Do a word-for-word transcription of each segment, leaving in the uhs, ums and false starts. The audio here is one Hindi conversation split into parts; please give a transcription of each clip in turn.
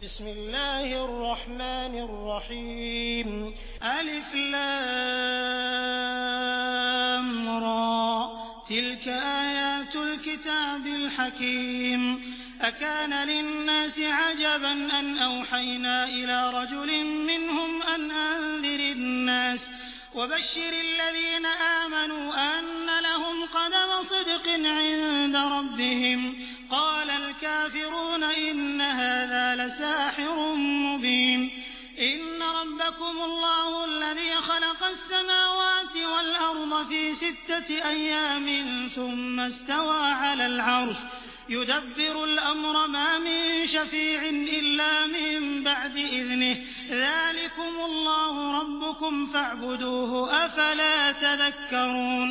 बिस्मिल्लाहिर्रहमानिर्रहीम अलिफ लाम रा तिल्क आयातुल किताबिल हकीम अकान लिन्नासि अजबन अन औहयना इला रजुलिन मिनहुम अन अंज़िरिन्नास वबश्शिरिल्लज़ीन आमनू अन्न लहुम क़दम सिद्क़िन इन्द रब्बिहिम क़ालल काफ़िरून इन्न हाज़ा लसाहिरुम मुबीन इन्न रब्बकुमुल्लाहु अल्लज़ी ख़लक़स समावाति वल अर्ज़ फ़ी सित्तति अय्यामिन सुम्मा इस्तवा अलल अर्श युदब्बिरुल अम्र मा मिन शफ़ीइन इल्ला मिन बअदि इज़्निहि ज़ालिकुमुल्लाहु रब्बुकुम फ़अब्दूहु अफ़ला तज़क्करून।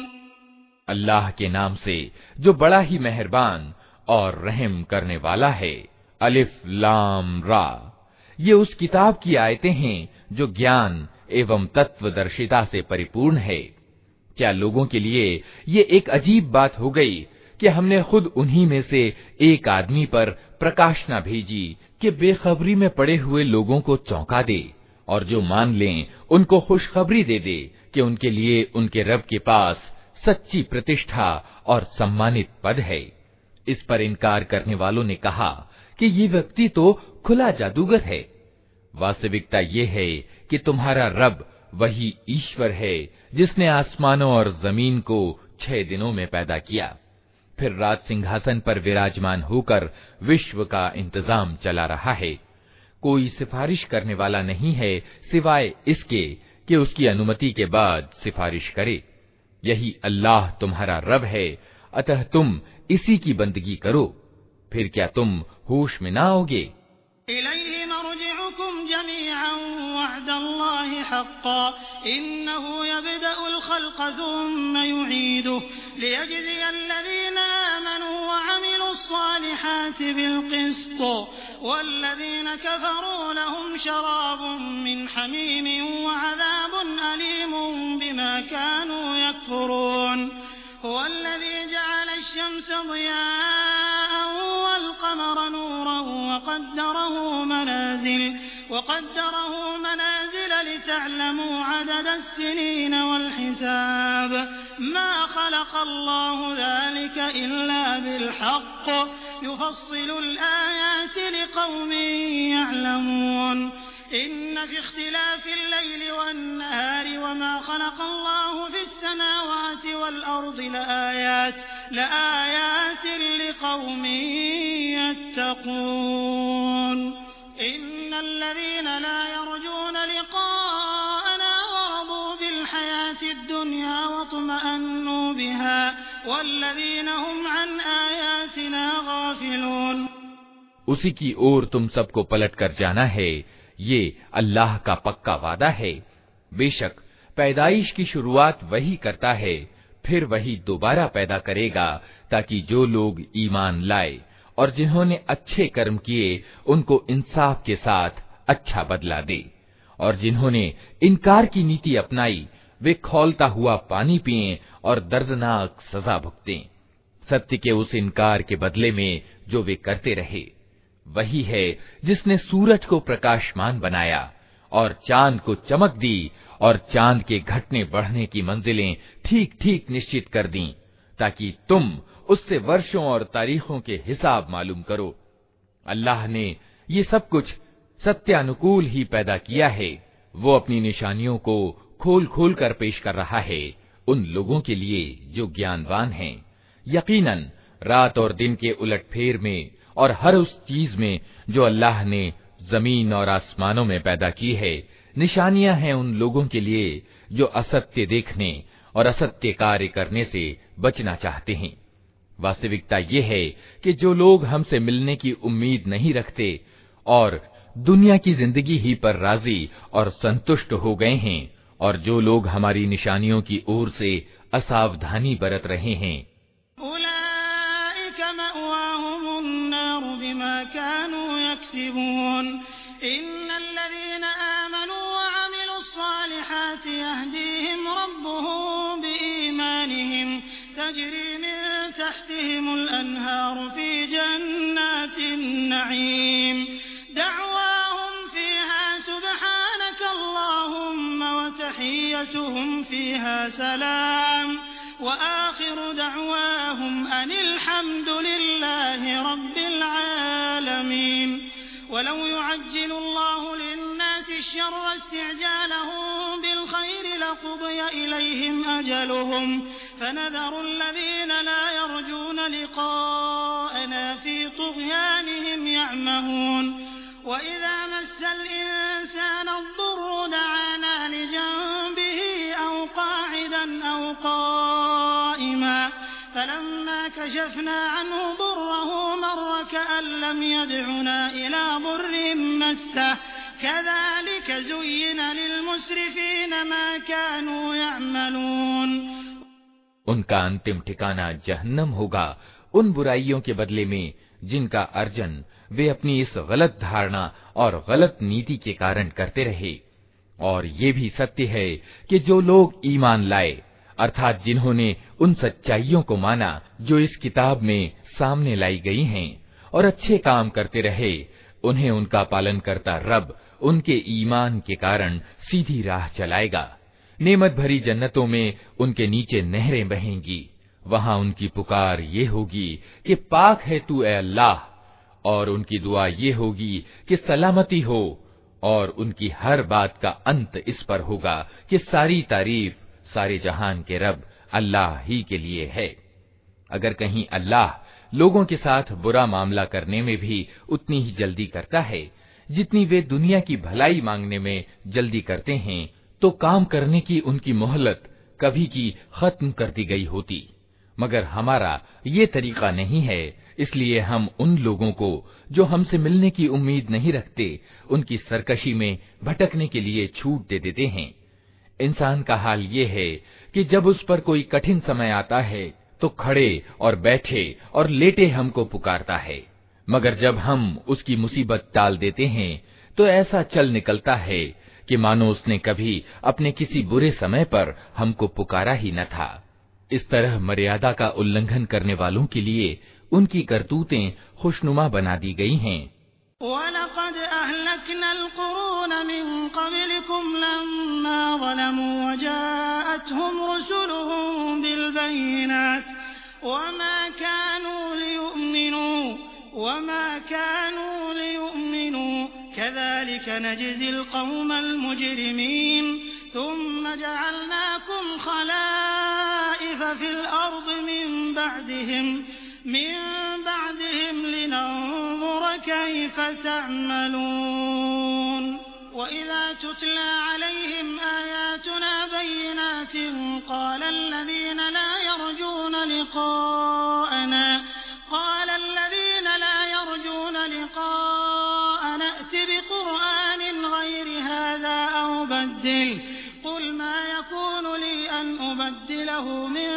अल्लाह के नाम से जो बड़ा ही मेहरबान और रहम करने वाला है। अलिफ लाम रा, ये उस किताब की आयतें हैं जो ज्ञान एवं तत्वदर्शिता से परिपूर्ण है। क्या लोगों के लिए ये एक अजीब बात हो गई कि हमने खुद उन्हीं में से एक आदमी पर प्रकाशना भेजी कि बेखबरी में पड़े हुए लोगों को चौंका दे और जो मान लें उनको खुशखबरी दे दे कि उनके लिए उनके रब के पास सच्ची प्रतिष्ठा और सम्मानित पद है। इस पर इनकार करने वालों ने कहा कि ये व्यक्ति तो खुला जादूगर है। वास्तविकता ये है कि तुम्हारा रब वही ईश्वर है जिसने आसमानों और जमीन को छह दिनों में पैदा किया, फिर रात सिंहासन पर विराजमान होकर विश्व का इंतजाम चला रहा है। कोई सिफारिश करने वाला नहीं है सिवाय इसके कि उसकी अनुमति के बाद सिफारिश करे। यही अल्लाह तुम्हारा रब है, अतः तुम इसी की बंदगी करो, फिर क्या तुम होश में ना आओगे। इलैहि मर्जिउकुम जमीअन वअदल्लाहि हक़्क़न इन्नहु यब्दअुल ख़ल्क़ थुम्मा युईदुहु लियजज़ियल्लज़ीना आमनू वअमिलुस्सालिहाति बिलक़िस्ति वल्लज़ीना कफ़रू लहुम शराबुम मिन हमीमिन वअज़ाबुन अलीमुन बिमा कानू यकफ़ुरून हुवल्लज़ी जअल अश-शम्स ज़ियाअन वल-क़मर नूरन वक़द्दरहु मनाज़िल वक़द्दरहु मनाज़िल लितअलमू अदद अस-सिनीन वल-हिसाब मा ख़लक़ल्लाहु ज़ालिक इल्ला बिल-हक़्क़ युफ़स्सिलुल आयाति लिक़ौमिन यअलमून इन्न फ़ी इख्तिलाफ़िल लैलि वन-नहारि वमा ख़लक़ल्लाहु फ़िस-समावाति वल-अर्ज़ि लआयात लआयातिन लिक़ौमिन यत्तक़ून इन्नल्लज़ीन ला यर्जून लिक़ाअना वरदू बिल-हयातिद दुन्या वत्मअन्नू बिहा वल्लज़ीन हुम अन आयातिना गाफ़िलून। उसी की ओर तुम सबको पलट कर जाना है, ये अल्लाह का पक्का वादा है। बेशक पैदाइश की शुरुआत वही करता है, फिर वही दोबारा पैदा करेगा ताकि जो लोग ईमान लाए और जिन्होंने अच्छे कर्म किए उनको इंसाफ के साथ अच्छा बदला दे, और जिन्होंने इनकार की नीति अपनाई वे खौलता हुआ पानी पिएं और दर्दनाक सजा भुगतें सत्य के उस इनकार के बदले में जो वे करते रहे। वही है जिसने सूरज को प्रकाशमान बनाया और चांद को चमक दी और चांद के घटने बढ़ने की मंजिलें ठीक ठीक निश्चित कर दी ताकि तुम उससे वर्षों और तारीखों के हिसाब मालूम करो। अल्लाह ने ये सब कुछ सत्यानुकूल ही पैदा किया है। वो अपनी निशानियों को खोल खोल कर पेश कर रहा है उन लोगों के लिए जो ज्ञानवान हैं। यकीनन रात और दिन के उलटफेर में और हर उस चीज में जो अल्लाह ने जमीन और आसमानों में पैदा की है निशानियां हैं उन लोगों के लिए जो असत्य देखने और असत्य कार्य करने से बचना चाहते हैं। वास्तविकता ये है कि जो लोग हमसे मिलने की उम्मीद नहीं रखते और दुनिया की जिंदगी ही पर राजी और संतुष्ट हो गए हैं, और जो लोग हमारी निशानियों की ओर से असावधानी बरत रहे हैं, तजरी मिन तहतिहिमुल अन्हार फी जन्नातिन नईम दअवा तहियतुहुम फीहा सलाम व आखिरु दअवाहुम अनिल हम्दुलिल्लाहि रब्बिल आलमीन। वलौ युअज्जिलुल्लाहु लिन्नासि अश्शर्रा इस्तिअजालहुम बिलखैरि लक़ुदिया इलैहिम अजलुहुम फनज़रु अल्लज़ीना ला यरजूना लिक़ाअना फ़ी तुग़यानिहिम यअमहून। वइज़ा मस्सल इंसाना अद्दुर्रु दअाना लिजंबिही औ क़ाዒदन औ क़ाइमा फलम्मा कशफना अन्हु दुर्रहु मर्र कअन लम यदዑना इला दुर्रिन मस्सह कज़ालिक ज़ुय्यिन लिलमुस्रिफ़ीन मा कानू यअमलून। उनका अंतिम ठिकाना जहन्नम होगा, उन बुराइयों के बदले में जिनका अर्जन वे अपनी इस गलत धारणा और गलत नीति के कारण करते रहे। और ये भी सत्य है कि जो लोग ईमान लाए, अर्थात जिन्होंने उन सच्चाइयों को माना जो इस किताब में सामने लाई गई हैं, और अच्छे काम करते रहे, उन्हें उनका पालनकर्ता रब उनके ईमान के कारण सीधी राह चलाएगा। नेमत भरी जन्नतों में उनके नीचे नहरें बहेंगी। वहां उनकी पुकार ये होगी कि पाक है तू ए अल्लाह, और उनकी दुआ ये होगी कि सलामती हो, और उनकी हर बात का अंत इस पर होगा कि सारी तारीफ सारे जहान के रब अल्लाह ही के लिए है। अगर कहीं अल्लाह लोगों के साथ बुरा मामला करने में भी उतनी ही जल्दी करता है जितनी वे दुनिया की भलाई मांगने में जल्दी करते हैं, तो काम करने की उनकी मोहलत कभी की खत्म कर दी गई होती। मगर हमारा ये तरीका नहीं है, इसलिए हम उन लोगों को जो हमसे मिलने की उम्मीद नहीं रखते, उनकी सरकशी में भटकने के लिए छूट दे देते हैं। इंसान का हाल ये है कि जब उस पर कोई कठिन समय आता है तो खड़े और बैठे और लेटे हमको पुकारता है, मगर जब हम उसकी मुसीबत टाल देते हैं तो ऐसा चल निकलता है कि मानो उसने कभी अपने किसी बुरे समय पर हमको पुकारा ही न था। इस तरह मर्यादा का उल्लंघन करने वालों के लिए उनकी करतूतें खुशनुमा बना दी गई हैं। वलक़द अहलकनल क़ुरून मिन क़ब्लिकुम लम्मा ज़लमू वजाअतहुम रुसुलुहुम बिलबय्यिनात वमा कानू लियुमिनू वमा कानू लियुमिनू कज़ालिक नजज़िल क़ौमल मुजरिमीन थुम्मा जअलनाकुम खलाइफ़ फिल अर्ज़ मिन बअदिहिम मिन बअदिहिम लिनंज़ुर कैफ़ तअमलून। वइज़ा तुतला अलैहिम आयातुना बय्यिनातिन क़ाल अल्लज़ीना ला यरजूना लिक़ाअना क़ाल अल्लज़ीना ला यरजूना लिक़ाअना अति बिक़ुरआनिन गैरि हाज़ा औ बद्दिल क़ुल मा यकूनु ली अन उबद्दिलहु मिन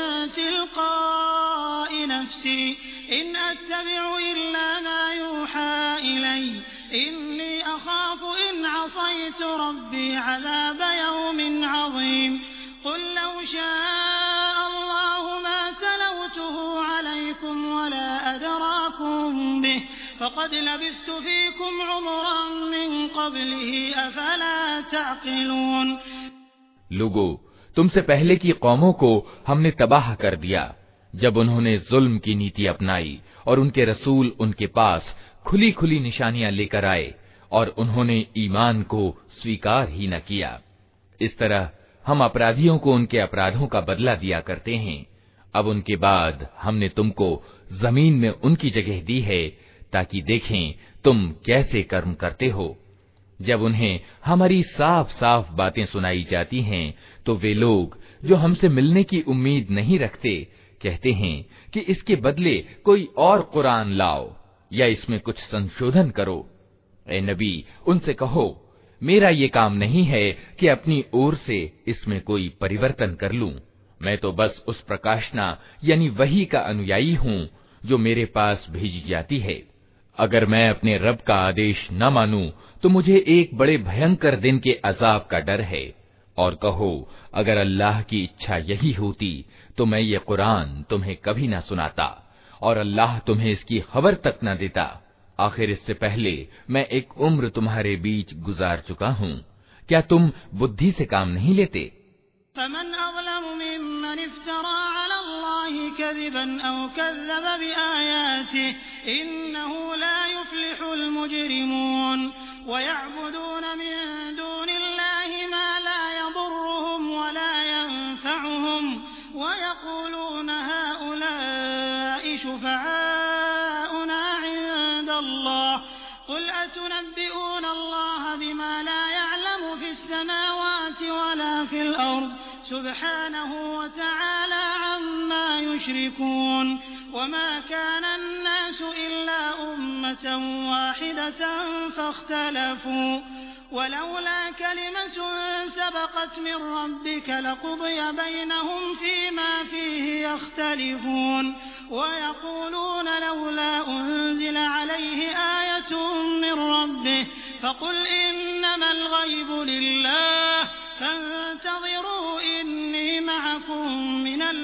तिलक़ाइ नफ़्सी इन अत्तबिउ इल्ला मा यूहा इलैय इन्नी अख़ाफ़ु इन असैतु रब्बी अज़ाब यौमिन अज़ीम। क़ुल लौ शाअ अल्लाहु मा तलौतुहु अलैकुम वला अदराकुम बिहि फ़क़द लबिस्तु फ़ीकुम उमरन मिन क़ब्लिही अफ़ला तअक़िलून। लोगो, तुमसे पहले की कौमों को हमने तबाह कर दिया जब उन्होंने जुल्म की नीति अपनाई और उनके रसूल उनके पास खुली खुली निशानियां लेकर आए और उन्होंने ईमान को स्वीकार ही न किया। इस तरह हम अपराधियों को उनके अपराधों का बदला दिया करते हैं। अब उनके बाद हमने तुमको जमीन में उनकी जगह दी है ताकि देखें तुम कैसे कर्म करते हो। जब उन्हें हमारी साफ साफ बातें सुनाई जाती हैं तो वे लोग जो हमसे मिलने की उम्मीद नहीं रखते कहते हैं कि इसके बदले कोई और कुरान लाओ या इसमें कुछ संशोधन करो। ए नबी, उनसे कहो, मेरा ये काम नहीं है कि अपनी ओर से इसमें कोई परिवर्तन कर लूं। मैं तो बस उस प्रकाशना यानी वही का अनुयायी हूं जो मेरे पास भेजी जाती है। अगर मैं अपने रब का आदेश न मानूं तो मुझे एक बड़े भयंकर दिन के अजाब का डर है। और कहो, अगर अल्लाह की इच्छा यही होती तो मैं ये कुरान तुम्हें कभी न सुनाता और अल्लाह तुम्हें इसकी खबर तक न देता। आखिर इससे पहले मैं एक उम्र तुम्हारे बीच गुजार चुका हूँ। क्या तुम बुद्धि से काम नहीं लेते? فमन अज़लम मिम्मन इफ्तरा अला अल्लाहि कज़िबन औ कज़्ज़ब बिआयातिहि इन्नहु ला युफ्लिहुल मुजरिमून वयअबुदून मिन दूनिल्लाहि मा ला यदुर्रुहुम वला यनफ़अुहुम वयक़ूलून हाउलाइ शुफ़आउना इंदल्लाह क़ुल अतुनब्बिऊन अल्लाह बिमा ला यअलमु फ़िस समावाति वला फ़िल अर्ज़ सुब्हानहु व तआला अम्मा युश्रिकून वमा कान अन्नासु इल्ला उम्मतन वाहिदतन फख्तलफू वलौला कलिमतुन सबक़त मिन रब्बिक लक़ुदिय बैनहुम फ़ीमा फ़ीहि यख्तलिफून वयक़ूलून लौला उन्ज़िल अलैहि आयतुन मिन रब्बिह फ़क़ुल इन्नमल ग़ैबु लिल्लाह फंतज़िरू इन्नी मअकुम मिनल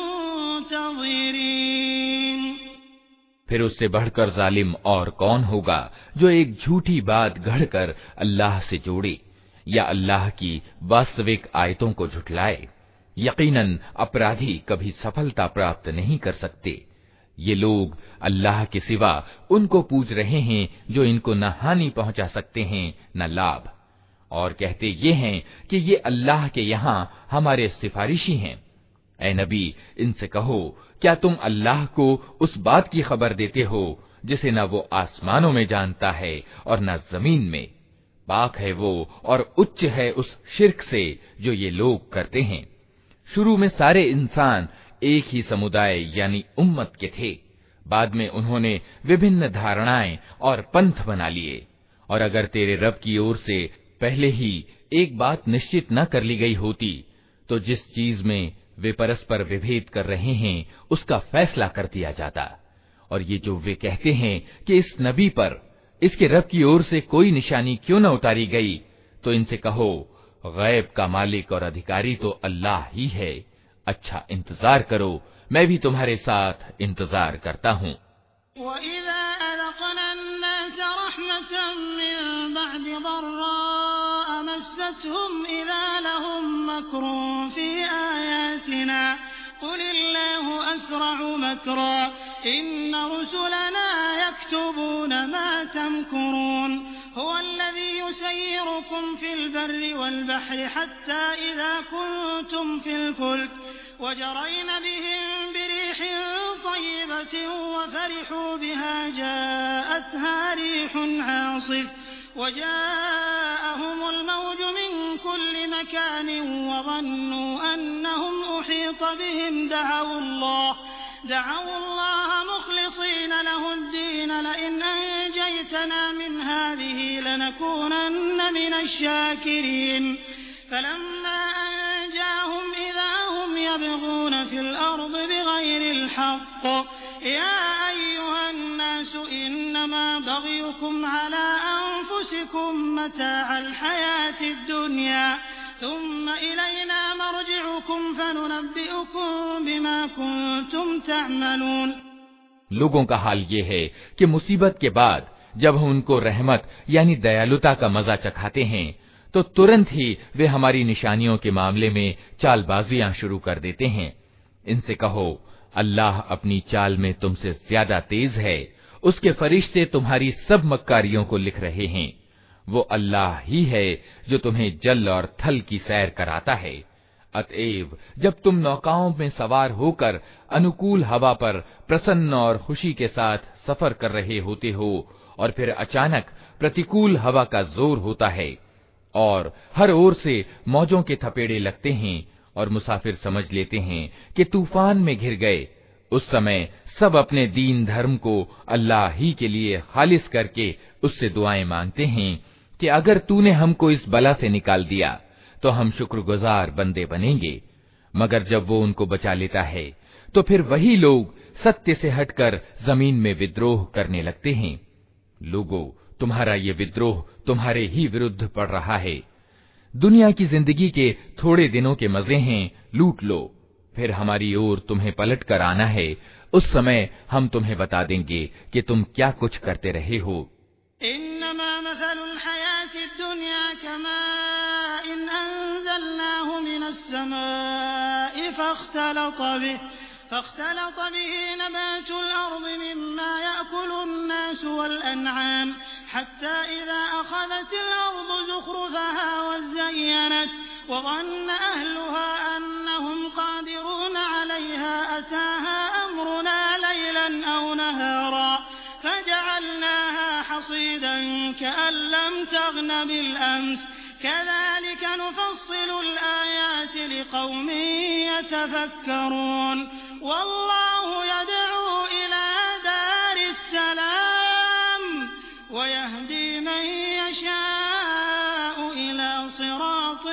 मुंतज़िरीन। फिर उससे बढ़कर जालिम और कौन होगा जो एक झूठी बात गढ़कर अल्लाह से जोड़े या अल्लाह की वास्तविक आयतों को झुठलाए। यकीनन अपराधी कभी सफलता प्राप्त नहीं कर सकते। ये लोग अल्लाह के सिवा उनको पूज रहे हैं जो इनको न हानि पहुंचा सकते हैं न लाभ, और कहते ये हैं कि ये अल्लाह के यहाँ हमारे सिफारिशी हैं। ऐ नबी, इनसे कहो, क्या तुम अल्लाह को उस बात की खबर देते हो जिसे न वो आसमानों में जानता है और न जमीन में? पाक है वो और उच्च है उस शिर्क से जो ये लोग करते हैं। शुरू में सारे इंसान एक ही समुदाय यानी उम्मत के थे। बाद में उन्होंने विभिन्न धारणाएं और पंथ बना लिए। और अगर तेरे रब की ओर से पहले ही एक बात निश्चित न कर ली गई होती तो जिस चीज में वे परस्पर विभेद कर रहे हैं उसका फैसला कर दिया जाता। और ये जो वे कहते हैं कि इस नबी पर इसके रब की ओर से कोई निशानी क्यों न उतारी गई, तो इनसे कहो, गैब का मालिक और अधिकारी तो अल्लाह ही है। अच्छा इंतजार करो, मैं भी तुम्हारे साथ इंतजार करता हूँ। इन्न रुसुलना यक्तुबून मा तमकुरून हुवल्लज़ी युसय्यिरुकुम फिल बर्रि वल बहरि हत्ता इज़ा कुंतुम फिल फुल्क वजरयन बिहिम बिरीहिन तय्यबतिन वफरिहू बिहा जाअतहा रिहुन आसिफ वजाअहुमुल मौजु मिन कुल्लि मकानिन वज़न्नू अन्नहुम उहीत बिहिम दअवुल्लाह दअवुल्लाह मुखलिसीन लहुद्दीन लइन अंजयतना मिन हाज़िहि लनकूनन्न मिनश शाकिरीन फलम्मा अंजाहुम इज़ा हुम यबगून फिल अर्ज़ि बिग़ैरिल हक़्क़ या अय्युहन नासु इन्नमा बग़युकुम अला अनफुसिकुम मताअल हयातिद दुनिया थुम्मा इलैना मर्जिउकुम फनुनब्बिउकुम बिमा कुंतुम तअमलून। लोगों का हाल ये है कि मुसीबत के बाद जब हम उनको रहमत यानी दयालुता का मजा चखाते हैं तो तुरंत ही वे हमारी निशानियों के मामले में चालबाजियां शुरू कर देते हैं। इनसे कहो, अल्लाह अपनी चाल में तुमसे ज्यादा तेज है। उसके फरिश्ते तुम्हारी सब मक्कारियों को लिख रहे हैं। वो अल्लाह ही है जो तुम्हें जल और थल की सैर कराता है। अतएव जब तुम नौकाओं में सवार होकर अनुकूल हवा पर प्रसन्न और खुशी के साथ सफर कर रहे होते हो और फिर अचानक प्रतिकूल हवा का जोर होता है और हर ओर से मौजों के थपेड़े लगते हैं और मुसाफिर समझ लेते हैं कि तूफान में घिर गए, उस समय सब अपने दीन धर्म को अल्लाह ही के लिए खालिस करके उससे दुआएं मांगते हैं कि अगर तूने हमको इस बला से निकाल दिया तो हम शुक्रगुजार बंदे बनेंगे। मगर जब वो उनको बचा लेता है तो फिर वही लोग सत्य से हटकर जमीन में विद्रोह करने लगते हैं। लोगों, तुम्हारा ये विद्रोह तुम्हारे ही विरुद्ध पड़ रहा है। दुनिया की जिंदगी के थोड़े दिनों के मजे हैं, लूट लो, फिर हमारी ओर तुम्हें पलट कर आना है। उस समय हम तुम्हें बता देंगे कि तुम क्या कुछ करते रहे हो। इन्नमा मसलुल हयातिद दुनिया कमाइन अंज़लनाहु मिन السماء فاختلط به فاختلط به نبات الأرض مما يأكل الناس والأنعام حتى إذا أخذت الأرض زخرفها وزينت وظن أهلها أنهم قادرون عليها أتاها أمرنا ليلا أو نهارا فجعلناها حصيدا كأن لم تغن بالأمس كذلك نفصل الآيات لقوم يتفكرون والله يدعو إلى دار السلام ويهدي من يشاء إلى صراط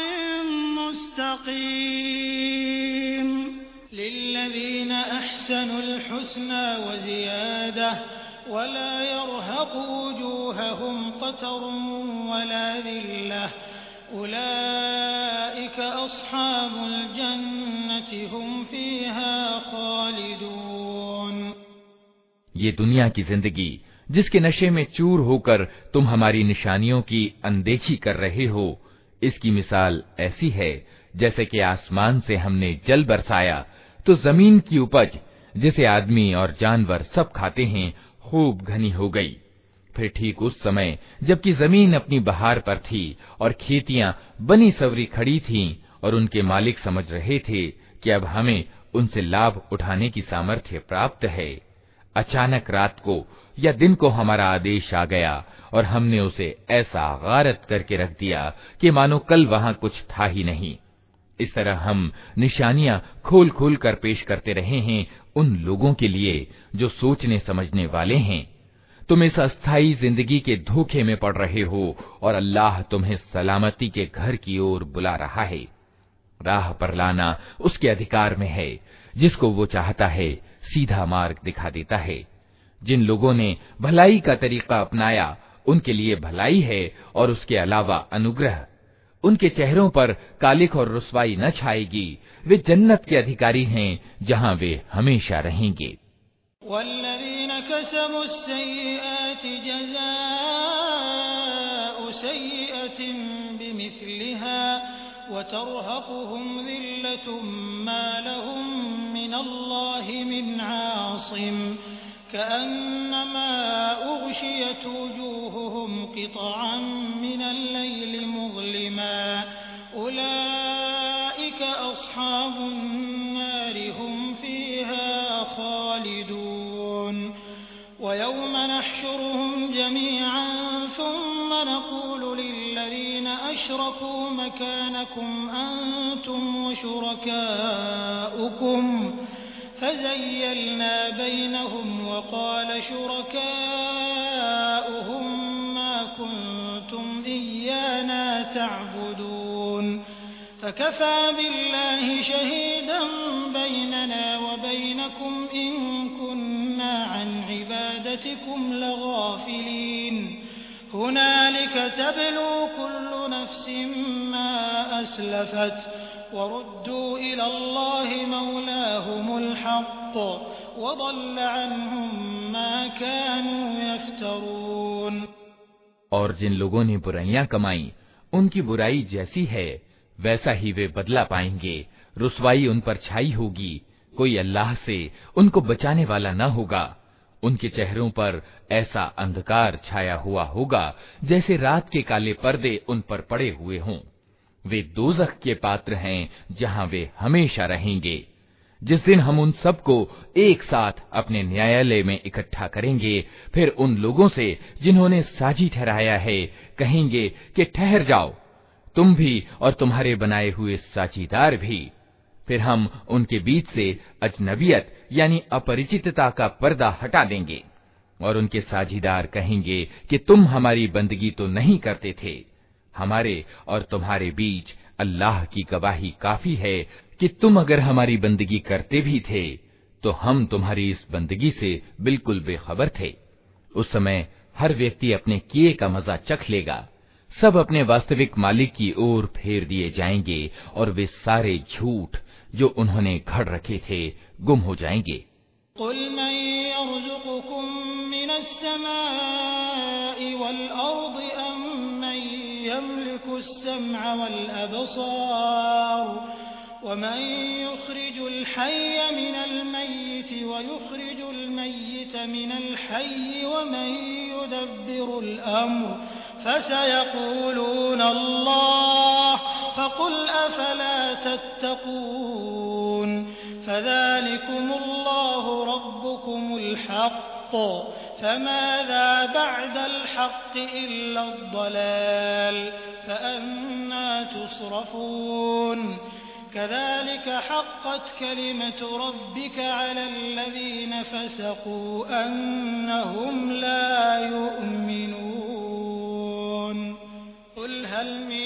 مستقيم للذين أحسنوا الحسنى وزيادة ولا يرهق وجوههم قتر ولا ذلة أولئك أصحاب الجنة هم فيها خالدون। ये दुनिया की जिंदगी जिसके नशे में चूर होकर तुम हमारी निशानियों की अनदेखी कर रहे हो, इसकी मिसाल ऐसी है जैसे कि आसमान से हमने जल बरसाया तो जमीन की उपज जिसे आदमी और जानवर सब खाते हैं खूब घनी हो गई। फिर ठीक उस समय जबकि जमीन अपनी बहार पर थी और खेतियां बनी सवरी खड़ी थीं और उनके मालिक समझ रहे थे कि अब हमें उनसे लाभ उठाने की सामर्थ्य प्राप्त है, अचानक रात को या दिन को हमारा आदेश आ गया और हमने उसे ऐसा गारत करके रख दिया कि मानो कल वहां कुछ था ही नहीं। इस तरह हम निशानियां खोल खोल कर पेश करते रहे हैं उन लोगों के लिए जो सोचने समझने वाले हैं। तुम इस अस्थायी जिंदगी के धोखे में पड़ रहे हो और अल्लाह तुम्हें सलामती के घर की ओर बुला रहा है। राह पर लाना उसके अधिकार में है, जिसको वो चाहता है सीधा मार्ग दिखा देता है। जिन लोगों ने भलाई का तरीका अपनाया उनके लिए भलाई है और उसके अलावा अनुग्रह। उनके चेहरों पर कालिख और रुसवाई न छाएगी, वे जन्नत के अधिकारी हैं जहां वे हमेशा रहेंगे। वल्लज़ीना कसबु सय्यिआति जज़ाउ सय्यिअतिन बिमिस्लिहा वतरहकुहुम ज़िल्लतुम मा लहुम मिनल्लाहि मिन आसिम कअन्नमा उग़शियत वुजूहुहुम क़ितअन मिनल लैलि मुज़लिमा उलाइक अस्हाबुन नारि हुम फ़ीहा खालिदून। वयौम नहशुरुहुम जमीअन सुम्मा नक़ूलु लिल्लज़ीना अशरकू मकानकुम अंतुम वशुरकाउकुम फज़य्यलना बैनहुम वक़ाल शुरकाउहुम मा कुन्तुम इय्याना तअबुदून फकफ़ा बिल्लाहि शहीदन बैनना व बैनकुम इन कुन्ना अन इबादतिकुम लगाफिलीन। हुनालिक तब्लू कुल्लु नफ्सिन मा अस्लफत वरुद्दू इलल्लाहि मौलाहुमुल हक़्क़ वضل अन्हुम मा कानू यफ्तरून। और जिन लोगों ने बुराइयां कमाई उनकी बुराई जैसी है वैसा ही वे बदला पाएंगे। रुसवाई उन पर छाई होगी, कोई अल्लाह से उनको बचाने वाला न होगा। उनके चेहरों पर ऐसा अंधकार छाया हुआ होगा जैसे रात के काले पर्दे उन पर पड़े हुए हों। वे दोज़ख के पात्र हैं जहां वे हमेशा रहेंगे। जिस दिन हम उन सबको एक साथ अपने न्यायालय में इकट्ठा करेंगे, फिर उन लोगों से जिन्होंने साजी ठहराया है कहेंगे कि ठहर जाओ, तुम भी और तुम्हारे बनाए हुए साझीदार भी। फिर हम उनके बीच से अजनबियत यानी अपरिचितता का पर्दा हटा देंगे और उनके साझीदार कहेंगे कि तुम हमारी बंदगी तो नहीं करते थे। हमारे और तुम्हारे बीच अल्लाह की गवाही काफी है कि तुम अगर हमारी बंदगी करते भी थे तो हम तुम्हारी इस बंदगी से बिल्कुल बेखबर थे। उस समय हर व्यक्ति अपने किए का मजा चख लेगा। सब अपने वास्तविक मालिक की ओर फेर दिए जाएंगे और वे सारे झूठ जो उन्होंने घड़ रखे थे गुम हो जाएंगे। कुल मन यर्ज़ुक़ुकुम मिनस समाई वल अर्ज़ि अम्मन यमलिकुस समअ वल अबसार वमन युखरिजुल हय्य मिनल मय्यिति व युखरिजुल मय्यित मिनल हय्यि वमन युदब्बिरुल अम्र फसयक़ूलूना अल्लाह फक़ुल अफला तत्तक़ून फ़ज़ालिकुमुल्लाहु रब्बुकुमुल हक़्क़ फ़माज़ा बअदल हक़्क़ि इल्लद्दलाल फ़अन्ना तुस्रफ़ून कज़ालिक हक़्क़त कलिमतु रब्बिका अलल्लज़ीन फ़सक़ू अन्नहुम ला यु'मिनून क़ुल हल मिन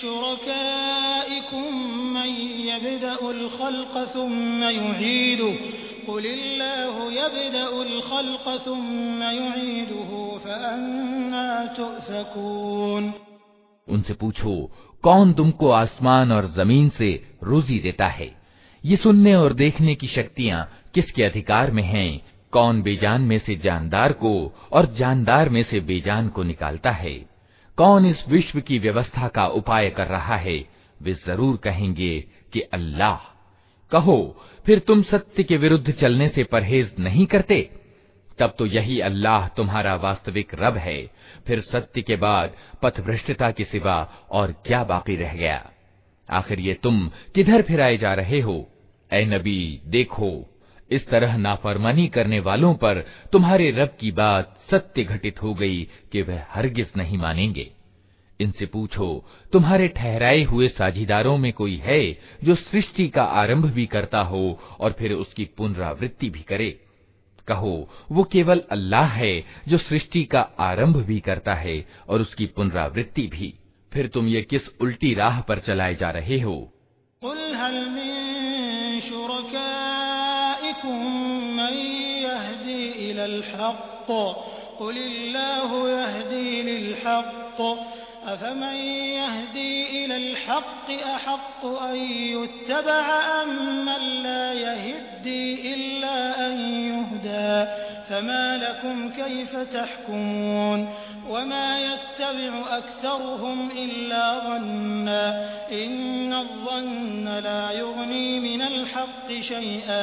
शुरकाइकुम मन यब्दअुल ख़ल्क़ थुम्म युईदुहु क़ुलिल्लाहु यब्दअुल ख़ल्क़ थुम्म युईदुहु फ़अन्ना तु'फ़कून। उनसे पूछो, कौन तुमको आसमान और जमीन से रोजी देता है? ये सुनने और देखने की शक्तियां किसके अधिकार में हैं? कौन बेजान में से जानदार को और जानदार में से बेजान को निकालता है? कौन इस विश्व की व्यवस्था का उपाय कर रहा है? वे जरूर कहेंगे कि अल्लाह। कहो, फिर तुम सत्य के विरुद्ध चलने से परहेज नहीं करते? तब तो यही अल्लाह तुम्हारा वास्तविक रब है। फिर सत्य के बाद पथभ्रष्टता के सिवा और क्या बाकी रह गया? आखिर ये तुम किधर फिराए जा रहे हो? ऐ नबी, देखो, इस तरह नाफरमानी करने वालों पर तुम्हारे रब की बात सत्य घटित हो गई कि वह हरगिज नहीं मानेंगे। इनसे पूछो, तुम्हारे ठहराए हुए साझीदारों में कोई है जो सृष्टि का आरंभ भी करता हो और फिर उसकी पुनरावृत्ति भी करे? कहो, वो केवल अल्लाह है जो सृष्टि का आरंभ भी करता है और उसकी पुनरावृत्ति भी। फिर तुम ये किस उल्टी राह पर चलाए जा रहे हो? क़ुल हल मिन शुरकाइकुम मन यहदी इलल हक़्क़ क़ुलिल्लाहु यहदी लिल हक़्क़ अफ़मन यहदी इलल हक़्क़ अहक़्क़ु अन युत्तबअ अम्मन ला यहद्दी इल्ला अन युहदा फमा लकुम कैफ़ तहकुमून वमा यत्तबिअु अक्सरुहुम इल्ला ज़न्ना इन्नज़्ज़न्न ला युग़नी मिनल हक़्क़ि शैअन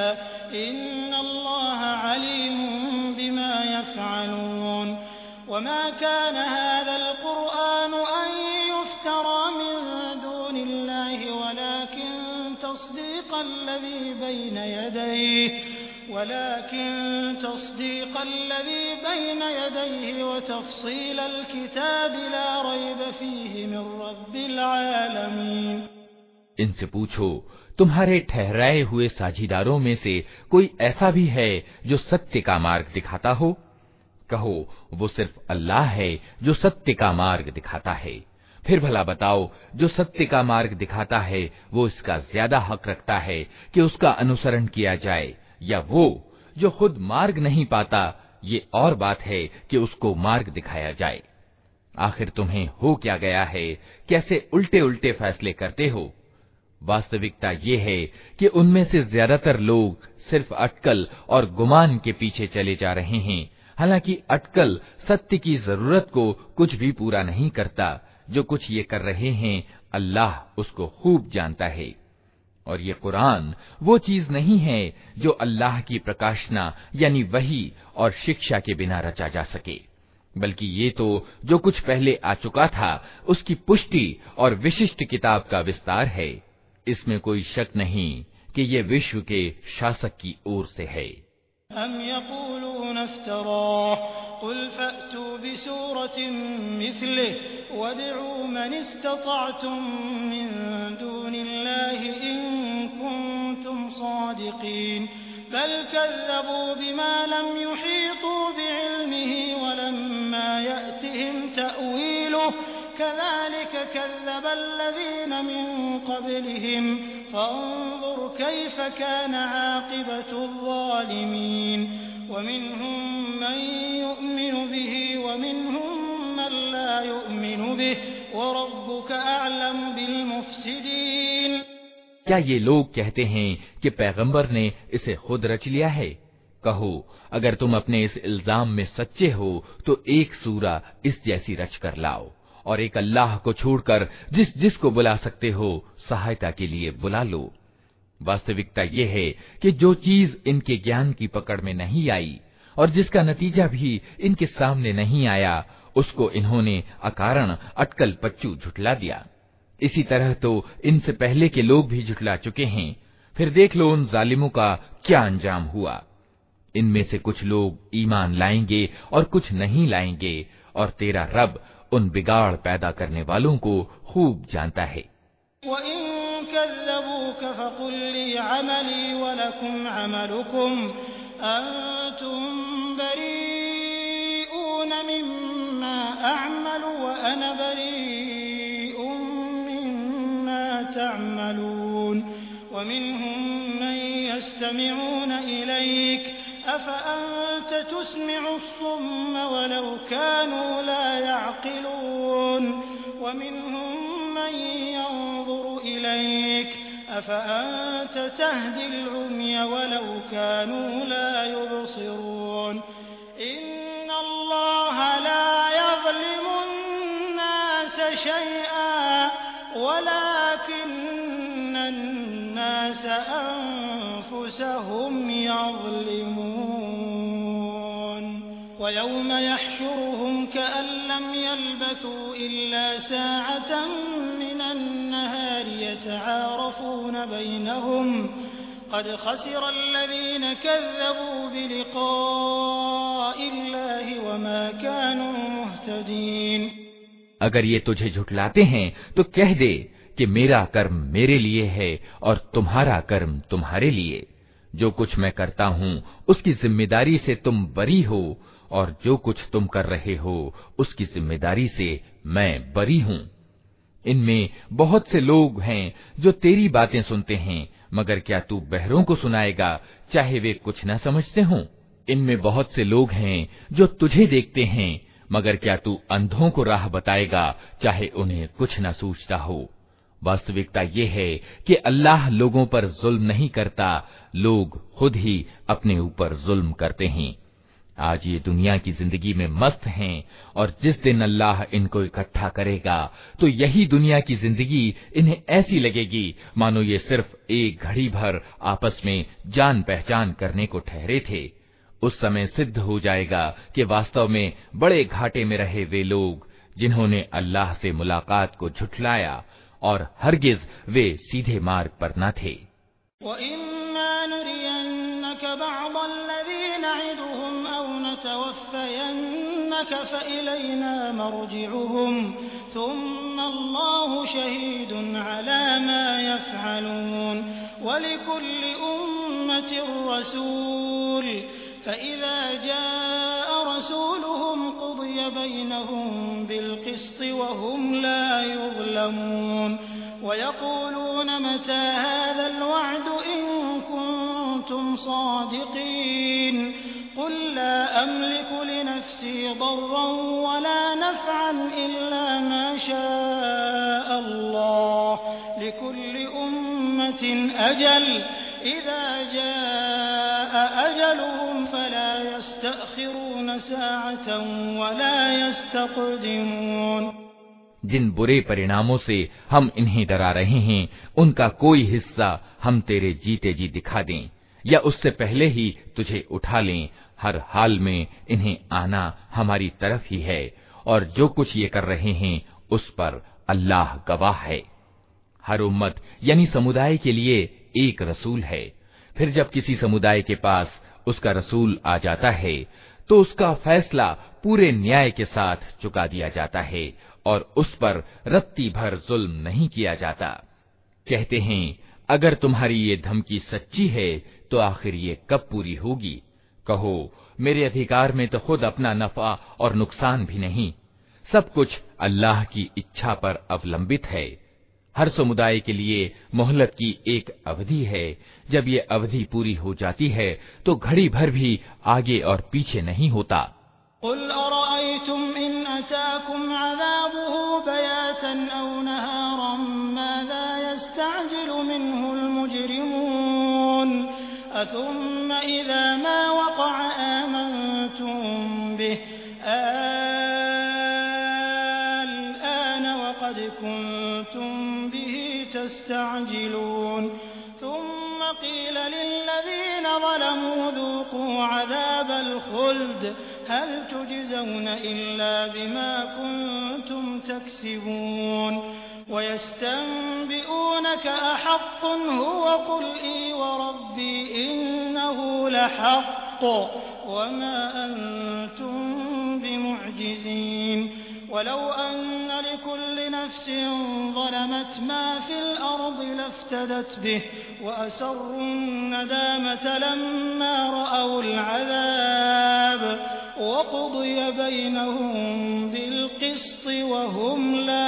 इन्नल्लाह अलीमुम बिमा यफ़अलून वमा कान हाज़ल क़ुरआन अन युफ़्तरा मिन दूनिल्लाहि वलाकिन तस्दीक़ल्लज़ी बैन यदैहि वलाकिन तस्दीक़ल्लज़ी बैन यदैहि व तफ़सीलल किताबि ला रैब फ़ीहि मिन रब्बिल आलमीन। इनसे पूछो, तुम्हारे ठहराए हुए साझीदारों में से कोई ऐसा भी है जो सत्य का मार्ग दिखाता हो? कहो, वो सिर्फ अल्लाह है जो सत्य का मार्ग दिखाता है। फिर भला बताओ, जो सत्य का मार्ग दिखाता है वो इसका ज्यादा हक रखता है कि उसका अनुसरण किया जाए, या वो जो खुद मार्ग नहीं पाता, ये और बात है कि उसको मार्ग दिखाया जाए। आखिर तुम्हें हो क्या गया है? कैसे उल्टे उल्टे फैसले करते हो? वास्तविकता ये है कि उनमें से ज्यादातर लोग सिर्फ अटकल और गुमान के पीछे चले जा रहे हैं। हालांकि अटकल सत्य की जरूरत को कुछ भी पूरा नहीं करता। जो कुछ ये कर रहे हैं अल्लाह उसको खूब जानता है। और ये कुरान वो चीज नहीं है जो अल्लाह की प्रकाशना यानी वही और शिक्षा के बिना रचा जा सके, बल्कि ये तो जो कुछ पहले आ चुका था उसकी पुष्टि और विशिष्ट किताब का विस्तार है। इसमें कोई शक नहीं कि ये विश्व के शासक की ओर से है। अम यक़ूलून इफ्तरा क़ुल फ़अतू बिसूरतिन मिस्लिहि वदअू मन इस्ततअतुम मिन दूनिल्लाहि इन कुंतुम सादिक़ीन बल कज़्ज़बू बिमा लम युहीतू बिइल्मिहि वलम्मा यअतिहिम तअवीलुहु कज़ालिक कज़्ज़ब अल्लज़ीन मिन क़ब्लिहिम फ़न्ज़ुर कैफ़ कान आक़िबतुज़्ज़ालिमीन वमिनहुम मन यु'मिनु बिहि वमिनहुम मन ला यु'मिनु बिहि वरब्बुक अअलमु बिलमुफ़्सिदीन। क्या ये लोग कहते हैं कि पैगंबर ने इसे खुद रच लिया है? कहो, अगर तुम अपने इस इल्जाम में सच्चे हो तो एक सूरा इस जैसी रच कर लाओ और एक अल्लाह को छोड़कर जिस जिस को बुला सकते हो सहायता के लिए बुला लो। वास्तविकता ये है कि जो चीज इनके ज्ञान की पकड़ में नहीं आई और जिसका नतीजा भी इनके सामने नहीं आया, उसको इन्होंने अकारण अटकल पच्चू झुठला दिया। इसी तरह तो इनसे पहले के लोग भी झुठला चुके हैं। फिर देख लो उन जालिमों का क्या अंजाम हुआ। इनमें से कुछ लोग ईमान लाएंगे और कुछ नहीं लाएंगे, और तेरा रब उन बिगाड़ पैदा करने वालों को खूब जानता है। अफ़अन्त तुस्मिउ स्सुम्म वलौ कानू ला यअक़िलून वमिन्हुम मन यंज़ुरु इलैक अफ़अन्त तहदिल उम्य वलौ कानू ला युबसिरून इन्नल्लाह ला यज़लिमु अन्नास शैअन वलाकिन्न अन्नास अन्फुसहुम यज़लिमून वयौम यहशुरुहुम कअन लम यल्बथू इल्ला साअतन मिनन्नहारि यतआरफून बैनहुम क़द खसिर अल्लज़ीन कज़्ज़बू बिलिक़ाइल्लाहि वमा कानू मुहतदीन। अगर ये तुझे झुठलाते हैं तो कह दे कि मेरा कर्म मेरे लिए है और तुम्हारा कर्म तुम्हारे लिए। जो कुछ मैं करता हूँ उसकी जिम्मेदारी से तुम बरी हो, और जो कुछ तुम कर रहे हो उसकी जिम्मेदारी से मैं बरी हूँ। इनमें बहुत से लोग हैं जो तेरी बातें सुनते हैं, मगर क्या तू बहरों को सुनाएगा चाहे वे कुछ न समझते हों। इनमें बहुत से लोग हैं जो तुझे देखते हैं, मगर क्या तू अंधों को राह बताएगा चाहे उन्हें कुछ न सूझता हो। वास्तविकता ये है कि अल्लाह लोगों पर जुल्म नहीं करता, लोग खुद ही अपने ऊपर जुल्म करते हैं। आज ये दुनिया की जिंदगी में मस्त हैं, और जिस दिन अल्लाह इनको इकट्ठा करेगा तो यही दुनिया की जिंदगी इन्हें ऐसी लगेगी मानो ये सिर्फ एक घड़ी भर आपस में जान पहचान करने को ठहरे थे। उस समय सिद्ध हो जाएगा कि वास्तव में बड़े घाटे में रहे वे लोग जिन्होंने अल्लाह से मुलाकात को झुठलाया, और हरगिज वे सीधे मार्ग पर न थे। फ़इज़ा जाअ रसूलुहुम क़ुदिय बैनहुम बिल्क़िस्ति वहुम ला युज़लमून वयक़ूलून मता हाज़ल वअदु इन कुन्तुम सादिक़ीन क़ुल ला अमलिकु लिनफ़्सी ضररन वला नफ़अन इल्ला मा शाअ अल्लाह लिकुल्लि उम्मतिन अजल इज़ा जाअ अजलुहुम फला यस्तअख़िरून साअतन वला यस्तक़दिमून। जिन बुरे परिणामों से हम इन्हें डरा रहे हैं उनका कोई हिस्सा हम तेरे जीते जी दिखा दें या उससे पहले ही तुझे उठा लें, हर हाल में इन्हें आना हमारी तरफ ही है, और जो कुछ ये कर रहे हैं उस पर अल्लाह गवाह है। हर उम्मत यानी समुदाय के लिए एक रसूल है। फिर जब किसी समुदाय के पास उसका रसूल आ जाता है तो उसका फैसला पूरे न्याय के साथ चुका दिया जाता है और उस पर रत्ती भर जुल्म नहीं किया जाता। कहते हैं अगर तुम्हारी ये धमकी सच्ची है तो आखिर ये कब पूरी होगी? कहो मेरे अधिकार में तो खुद अपना नफा और नुकसान भी नहीं, सब कुछ अल्लाह की इच्छा पर अवलंबित है। हर समुदाय के लिए मोहलत की एक अवधि है, जब ये अवधि पूरी हो जाती है तो घड़ी भर भी आगे और पीछे नहीं होता। क़ुल अरअय्तुम इन अताकुम अज़ाबुहु बयातन औ नहारन माज़ा यस्तअजिलु मिन्हुल मुजरिमून अथुम्म इज़ा मा वक़अ आमनतुम बिहि अलआन वक़द कुन्तुम बिहि तस्तअजिलून थुम्म क़ील लिल्लज़ीना ज़लमू ज़ूक़ू अज़ाबल ख़ुल्द हल तुजज़ौन इल्ला बिमा कुन्तुम तक्सिबून वयस्तंबिऊनक अहक़्क़ुन हुव क़ुल ई वरब्बी इन्नहु लहक़्क़ वमा अंतुम बिमुअ्जिज़ीन वलौ अन्न लिकुल्लि नफ्सिन ज़लमत मा फ़िल अर्दि लफ्तदत बिहि वअसर्रु अन्नदामत लम्मा रअवुल अज़ाब वक़ुदिय बैनहुम बिलक़िस्ति वहुम ला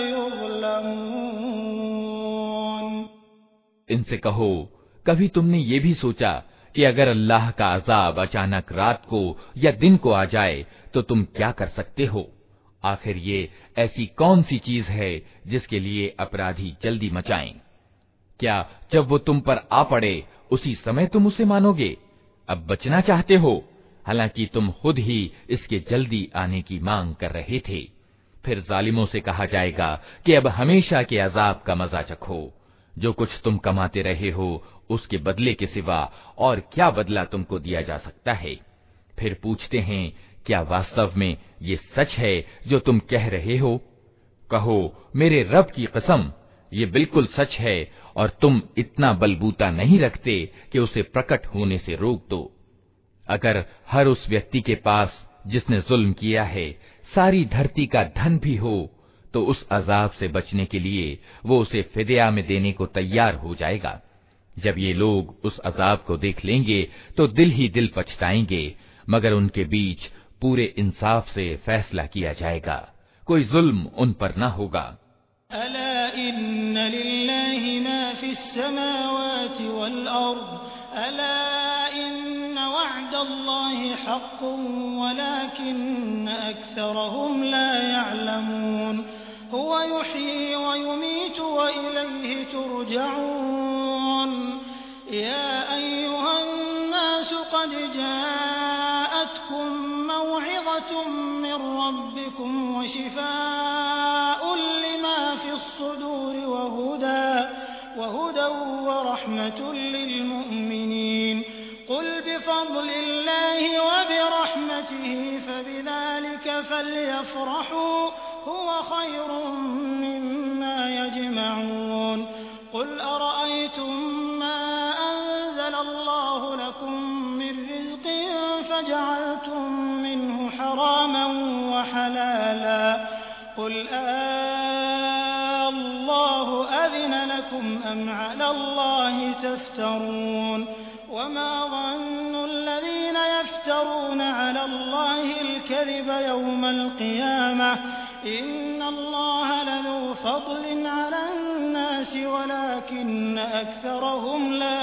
युज़लमून। इनसे कहो, कभी तुमने ये भी सोचा कि अगर अल्लाह का अज़ाब अचानक रात को या दिन को आ जाए तो तुम क्या कर सकते हो? आखिर ये ऐसी कौन सी चीज है जिसके लिए अपराधी जल्दी मचाएं? क्या जब वो तुम पर आ पड़े उसी समय तुम उसे मानोगे? अब बचना चाहते हो, हालांकि तुम खुद ही इसके जल्दी आने की मांग कर रहे थे। फिर जालिमों से कहा जाएगा कि अब हमेशा के अजाब का मजा चखो। जो कुछ तुम कमाते रहे हो उसके बदले के सिवा और क्या बदला तुमको दिया जा सकता है? फिर पूछते हैं, क्या वास्तव में ये सच है जो तुम कह रहे हो? कहो, मेरे रब की कसम, ये बिल्कुल सच है और तुम इतना बलबूता नहीं रखते कि उसे प्रकट होने से रोक दो। अगर हर उस व्यक्ति के पास जिसने जुल्म किया है सारी धरती का धन भी हो तो उस अजाब से बचने के लिए वो उसे फिदिया में देने को तैयार हो जाएगा। जब ये लोग उस अजाब को देख लेंगे तो दिल ही दिल पछताएंगे, मगर उनके बीच पूरे इंसाफ से फैसला किया जाएगा, कोई जुल्म उन पर न होगा। अला इन्न लिल्लाहि मा फिस समावाति वल अर्द अला इन्न वअदल्लाहि हक़्क़ुन वलाकिन्न अक्सरहुम ला यअलमून हुवा युह्यी व युमीतु व इलैहि तुरजऊन या अय्युहन नास क़द जाअतकुम मौइज़तुम मिर रब्बिकुम व शिफ़ाउन लिमा फ़िस सुदूरि व हुदा व हुदन व रहमतुन लिल मुमिनीन क़ुल बिफ़ज़लिल्लाहि व बिरहमतिहि फ़बिज़ालिका फ़ल्यफ़रहू हुवा ख़ैरुम मिम्मा यजमऊन क़ुल अरअयतुम मा अन्ज़लल्लाहु लकुम मिर रिज़्क़िन फ़जअलतुम मिन्हु हरामन व हलाला क़ुल अल्लाहु अज़िन लकुम अम अलल्लाहि तफ्तरून वमा ज़न्नु الذين يفترون على الله الكذب يوم القيامة إن الله لذو فضل على الناस ولكن أكثرهم لا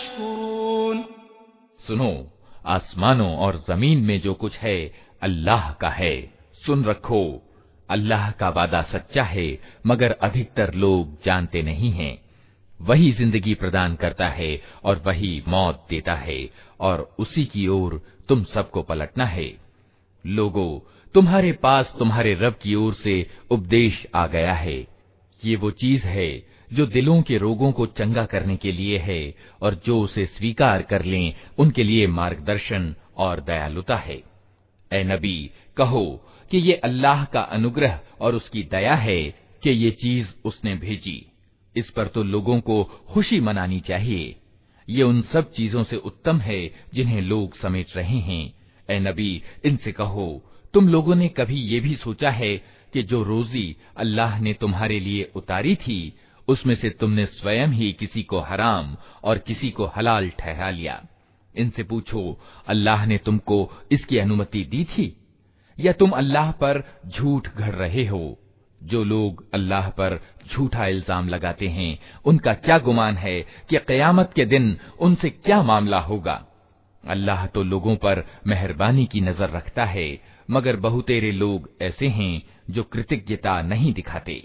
يشكرون। सुनो, आसमानों और जमीन में जो कुछ है अल्लाह का है। सुन रखो, अल्लाह का वादा सच्चा है, मगर अधिकतर लोग जानते नहीं हैं। वही जिंदगी प्रदान करता है और वही मौत देता है और उसी की ओर तुम सबको पलटना है। लोगों, तुम्हारे पास तुम्हारे रब की ओर से उपदेश आ गया है। ये वो चीज है जो दिलों के रोगों को चंगा करने के लिए है और जो उसे स्वीकार कर लें उनके लिए मार्गदर्शन और दयालुता है। ए नबी, कहो कि ये अल्लाह का अनुग्रह और उसकी दया है कि ये चीज उसने भेजी। इस पर तो लोगों को खुशी मनानी चाहिए। ये उन सब चीजों से उत्तम है जिन्हें लोग समेट रहे हैं। ए नबी, इनसे कहो, तुम लोगों ने कभी ये भी सोचा है कि जो रोजी अल्लाह ने तुम्हारे लिए उतारी थी उसमें से तुमने स्वयं ही किसी को हराम और किसी को हलाल ठहरा लिया? इनसे पूछो, अल्लाह ने तुमको इसकी अनुमति दी थी या तुम अल्लाह पर झूठ गढ़ रहे हो? जो लोग अल्लाह पर झूठा इल्जाम लगाते हैं उनका क्या गुमान है कि क़यामत के दिन उनसे क्या मामला होगा। अल्लाह तो लोगों पर मेहरबानी की नजर रखता है, मगर बहुतेरे लोग ऐसे हैं जो कृतज्ञता नहीं दिखाते।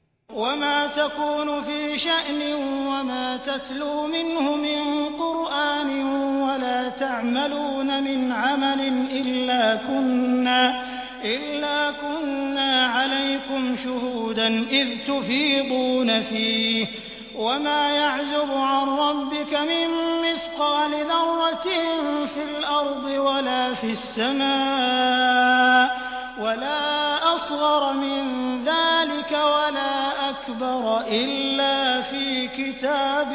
वमा तकूनु फी शअनिन वमा ततलू मिन्हु मिन क़ुरआनिन वला तअमलून मिन अमलिन इल्ला कुन्ना इल्ला कुन्ना अलैकुम शुहूदन इज़ तुफीदून फीहि وما يعزب عن ربك من مثقال ذرة في الأرض ولا في السماء ولا أصغر من ذلك ولا أكبر إلا في كتاب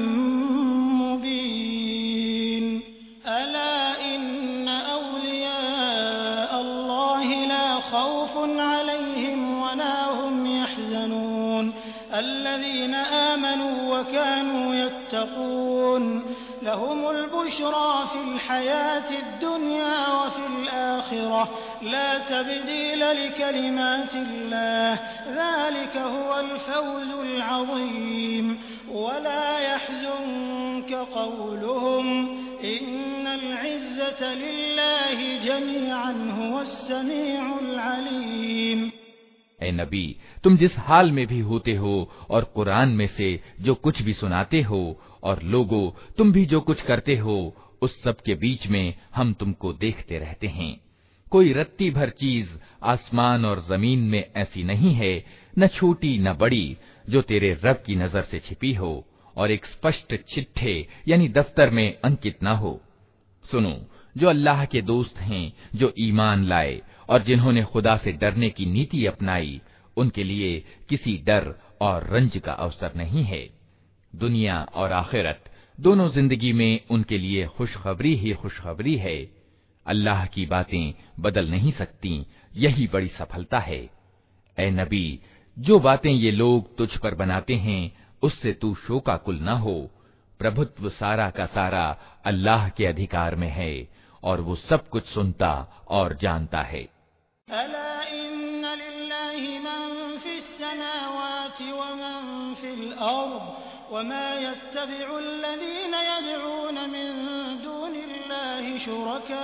مبين ألا إن أولياء الله لا خوف عليهم ولا هم يحزنون الذين آمنوا وكانوا يتقون لهم البشرى في الحياة الدنيا وفي الآخرة لا تبديل لكلمات الله ذلك هو الفوز العظيم ولا يحزنك قولهم إن العزة لله جميعا هو السميع العليم। ऐ नबी, तुम जिस हाल में भी होते हो और कुरान में से जो कुछ भी सुनाते हो और लोगो तुम भी जो कुछ करते हो, उस सब के बीच में हम तुमको देखते रहते हैं। कोई रत्ती भर चीज आसमान और जमीन में ऐसी नहीं है, न छोटी न बड़ी, जो तेरे रब की नजर से छिपी हो और एक स्पष्ट चिट्ठे यानी दफ्तर में अंकित न हो। सुनो, जो अल्लाह के दोस्त हैं, जो ईमान लाए और जिन्होंने खुदा से डरने की नीति अपनाई, उनके लिए किसी डर और रंज का अवसर नहीं है। दुनिया और आखिरत दोनों जिंदगी में उनके लिए खुशखबरी ही खुशखबरी है। अल्लाह की बातें बदल नहीं सकती, यही बड़ी सफलता है। ऐ नबी, जो बातें ये लोग तुझ पर बनाते हैं, उससे तू शोकाकुल न हो। प्रभुत्व सारा का सारा अल्लाह के अधिकार में है और वो सब कुछ सुनता और जानता है। अला इन्न लिल्लाहि मन फिस समावाति व मन फिल अर्द वमा यत्तबि'ु अल्लज़ीना यद'ून मिन दूनिल्लाहि शुरका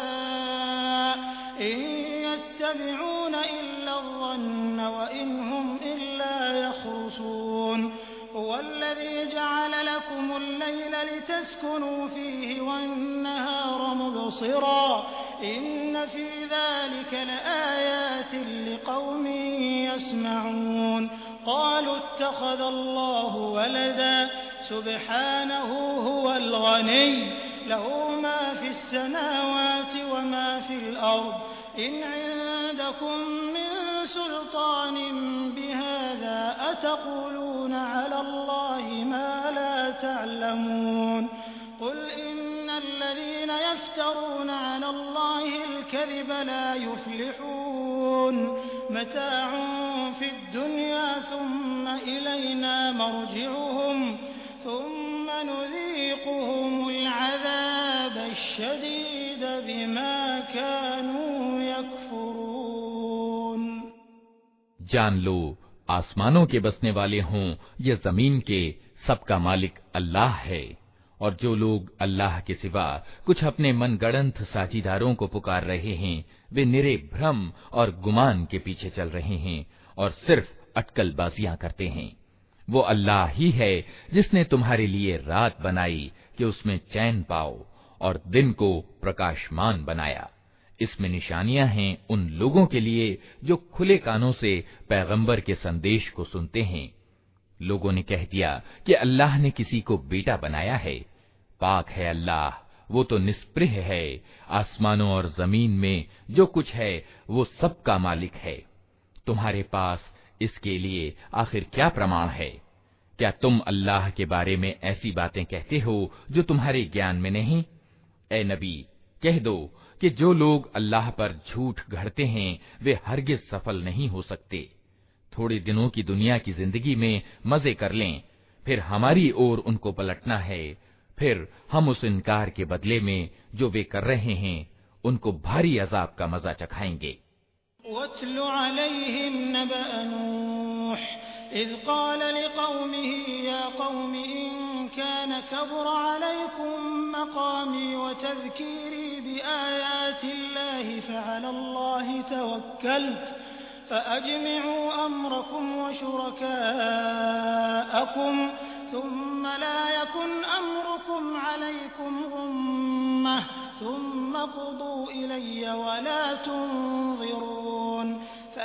इन यत्तबि'ून इल्ला अज़्ज़न्न व इन हुम इल्ला यख़रुसून हुवल्लज़ी जअल लकुमुल लैला लितस्कुनू फीहि वन्नहारा मुबसिरा इन्न फी ज़ालिका लआयातिन लिक़ौमिन यस्मऊन क़ालू इत्तख़ज़ अल्लाहु वलदा सुब्हानहु हुवल गनी लहू मा फिस समावाति व मा फिल अर्द इन इंदकुम मिन सुल्तानिन बिहाज़ा अतक़ूलून अला अल्लाहि मा ला तअलमून क़ुल इन्नल्लज़ीना यफ्तरून अला अल्लाहिल कज़िब ला युफ़्लिहून मताउन फ़िद दुनिया सुम्मा इलैना मर्जिउहुम सुम्मा नुज़ीक़ुहुमुल अज़ाबश शदीद बिमा कानू यकफ़ुरून। जान लो, आसमानों के बसने वाले हों या जमीन के, सबका मालिक अल्लाह है। और जो लोग अल्लाह के सिवा कुछ अपने मनगढ़ंत साझीदारों को पुकार रहे हैं, वे निरे भ्रम और गुमान के पीछे चल रहे हैं और सिर्फ अटकलबाजियां करते हैं। वो अल्लाह ही है जिसने तुम्हारे लिए रात बनाई कि उसमें चैन पाओ और दिन को प्रकाशमान बनाया। इसमें निशानियां हैं उन लोगों के लिए जो खुले कानों से पैगंबर के संदेश को सुनते हैं। लोगों ने कह दिया कि अल्लाह ने किसी को बेटा बनाया है। पाक है अल्लाह, वो तो निष्प्रिय है। आसमानों और जमीन में जो कुछ है वो सबका मालिक है। तुम्हारे पास इसके लिए आखिर क्या प्रमाण है? क्या तुम अल्लाह के बारे में ऐसी बातें कहते हो जो तुम्हारे ज्ञान में नहीं? ए नबी, कह दो कि जो लोग अल्लाह पर झूठ गढ़ते हैं वे हरगिज सफल नहीं हो सकते। थोड़े दिनों की दुनिया की जिंदगी में मजे कर लें, फिर हमारी ओर उनको पलटना है। फिर हम उस इनकार के बदले में जो वे कर रहे हैं उनको भारी अजाब का मजा चखाएंगे। वत्लु अलैहिम नबअ नूह इज़ क़ाल लिक़ौमिही या क़ौमि इन कान कबुरा अलैकुम मक़ामी व तज़कीरी बिआयातिल्लाहि फ़अलल्लाहि तवक्कल्तु फ़अजमिዑ अम्रकुम व शुरकाअकुम ثم لا يكن أمركم عليكم غمة ثم قضوا إلي ولا تنظرون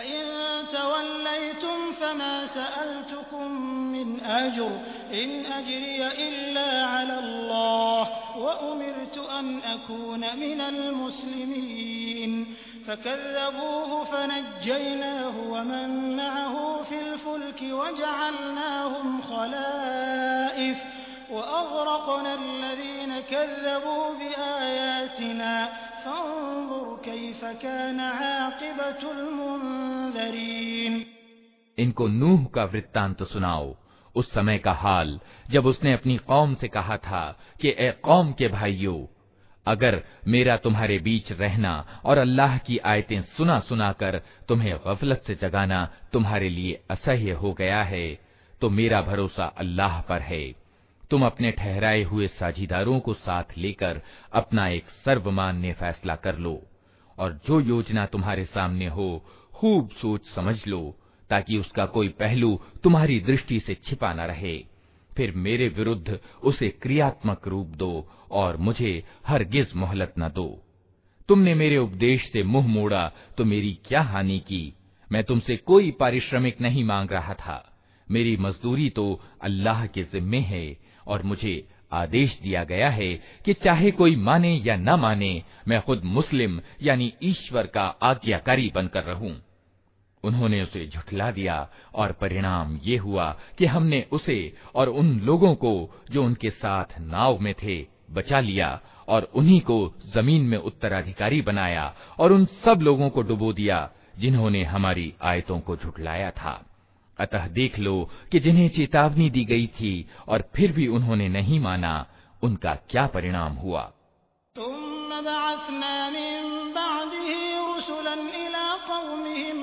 फ़इन तवल्लैतुम फ़मा सअल्तुकुम मिन अज्र इन अज्रिय इल्ला अलल्लाह व उमिरतु अन अकून मिनल मुस्लिमीन फ़कज़्ज़बूहु फ़नज्जयनाहु वमन मअहु फ़िल फ़ुल्कि वजअलनाहुम ख़लाइफ़ वअग़रक़ना अल्लज़ीन कज़्ज़बू बिआयातिना फ़न्ज़ुर कैफ़ कान आक़िबतुल मुन्ज़रीन। इनको नूह का वृत्तांत सुनाओ, उस समय का हाल जब उसने अपनी कौम से कहा था कि ए कौम के भाइयों, अगर मेरा तुम्हारे बीच रहना और अल्लाह की आयतें सुना सुना कर तुम्हें गफलत से जगाना तुम्हारे लिए असह्य हो गया है, तो मेरा भरोसा अल्लाह पर है। तुम अपने ठहराए हुए साझीदारों को साथ लेकर अपना एक सर्वमान्य फैसला कर लो और जो योजना तुम्हारे सामने हो खूब सोच समझ लो, ताकि उसका कोई पहलू तुम्हारी दृष्टि से छिपा न रहे। फिर मेरे विरुद्ध उसे क्रियात्मक रूप दो और मुझे हरगिज मोहलत न दो। तुमने मेरे उपदेश से मुंह मोड़ा तो मेरी क्या हानि की? मैं तुमसे कोई पारिश्रमिक नहीं मांग रहा था। मेरी मजदूरी तो अल्लाह के जिम्मे है और मुझे आदेश दिया गया है कि चाहे कोई माने या न माने, मैं खुद मुस्लिम यानी ईश्वर का आज्ञाकारी बनकर रहूं। उन्होंने उसे झुठला दिया और परिणाम ये हुआ कि हमने उसे और उन लोगों को जो उनके साथ नाव में थे बचा लिया और उन्हीं को जमीन में उत्तराधिकारी बनाया और उन सब लोगों को डुबो दिया जिन्होंने हमारी आयतों को झुठलाया था। अतः देख लो कि जिन्हें चेतावनी दी गई थी और फिर भी उन्होंने नहीं माना, उनका क्या परिणाम हुआ। सुम्मा बअस्ना मिन बअदिही रुसुलन इला कौमिहिम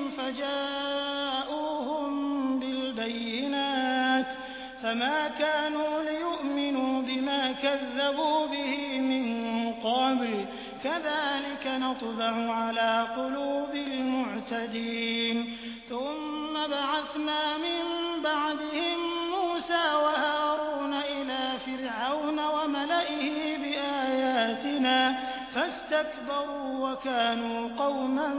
फजाऊहुम बिलबय्यिनात फमा कानू लियुमिनू बिमा कज़्ज़बू बिही मिन क़ब्ल कज़ालिक नत्बअु अला क़ुलूबिल मुअ्तदीन। सुम्मा बअस्ना मिन बअदिहिम मूसा व हारून इला फ़िरऔन व मलइही बिआयातिना फस्तकबरू व कानू क़ौमन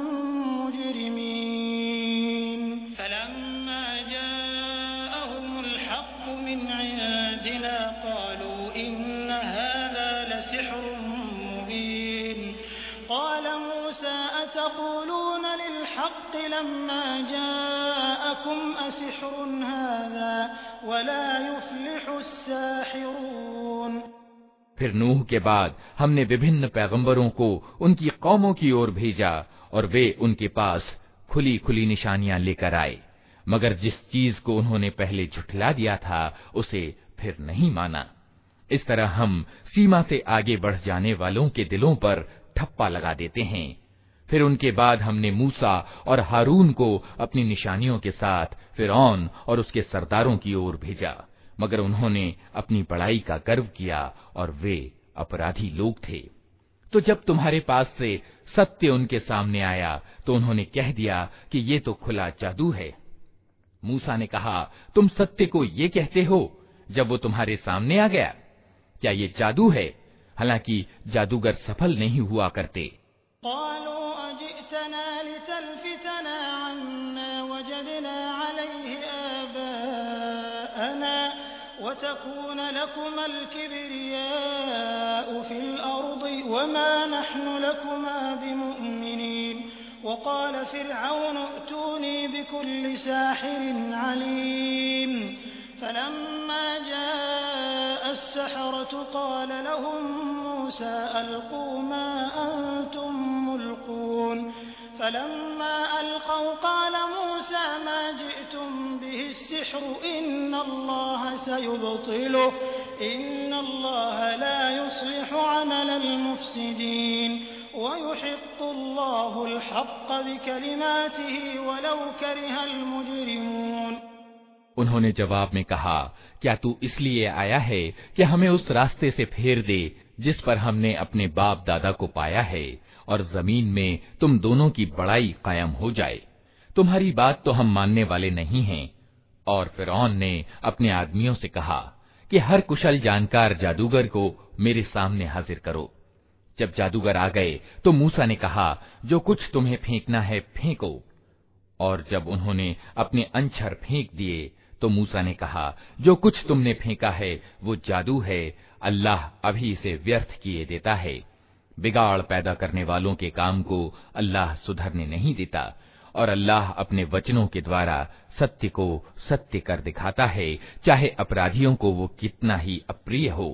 मुजरिमीन। फलम्मा जाअहुमुल हक़्क़ु मिन इंदिना क़ालू इन्न हाज़ा लसिह्रुन मुबीन। क़ाल मूसा अतक़ूलून लिल्हक़्क़ि लम्मा जाअकुम असिह्रुन हाज़ा वला युफ़्लिहुस साहिरून। फिर नूह के बाद हमने विभिन्न पैगंबरों को उनकी कौमों की ओर भेजा और वे उनके पास खुली खुली निशानियां लेकर आए, मगर जिस चीज को उन्होंने पहले झुठला दिया था उसे फिर नहीं माना। इस तरह हम सीमा से आगे बढ़ जाने वालों के दिलों पर ठप्पा लगा देते हैं। फिर उनके बाद हमने मूसा और हारून को अपनी निशानियों के साथ फिरौन और उसके सरदारों की ओर भेजा, मगर उन्होंने अपनी बड़ाई का गर्व किया और वे अपराधी लोग थे। तो जब तुम्हारे पास से सत्य उनके सामने आया तो उन्होंने कह दिया कि ये तो खुला जादू है। मूसा ने कहा, तुम सत्य को ये कहते हो जब वो तुम्हारे सामने आ गया? क्या ये जादू है? हालांकि जादूगर सफल नहीं हुआ करते। वतकून लकुमल किब्रियाउ फिल अर्दि वमा नहनु लकुमा बिमुमिनीन। वक़ाल फ़िरऔन अतूनी बिकुल्लि साहिरिन अलीम। फलम्मा जाअ अस्सहरतु क़ाल लहुम मूसा अल्क़ू मा अंतुम मुल्क़ून। फलम्मा अलक़ौ क़ाल मूसा मा जिअतुम बिहि अस्सिह्रु इन्नल्लाह सयुब्तिलुहु इन्नल्लाह ला युस्लिहु अमलल मुफ़्सिदीन वयुहिक़्क़ुल्लाहुल हक़्क़ बिकलिमातिही वलौ करिहल मुजरिमून। उन्होंने जवाब में कहा, क्या तू इसलिए आया है कि हमें उस रास्ते से फेर दे जिस पर हमने अपने बाप दादा को पाया है और जमीन में तुम दोनों की बड़ाई कायम हो जाए? तुम्हारी बात तो हम मानने वाले नहीं हैं। और फिरौन ने अपने आदमियों से कहा कि हर कुशल जानकार जादूगर को मेरे सामने हाजिर करो। जब जादूगर आ गए तो मूसा ने कहा, जो कुछ तुम्हें फेंकना है फेंको। और जब उन्होंने अपने अंछर फेंक दिए तो मूसा ने कहा, जो कुछ तुमने फेंका है वो जादू है, अल्लाह अभी इसे व्यर्थ किए देता है। बिगाड़ पैदा करने वालों के काम को अल्लाह सुधरने नहीं देता, और अल्लाह अपने वचनों के द्वारा सत्य को सत्य कर दिखाता है, चाहे अपराधियों को वो कितना ही अप्रिय हो।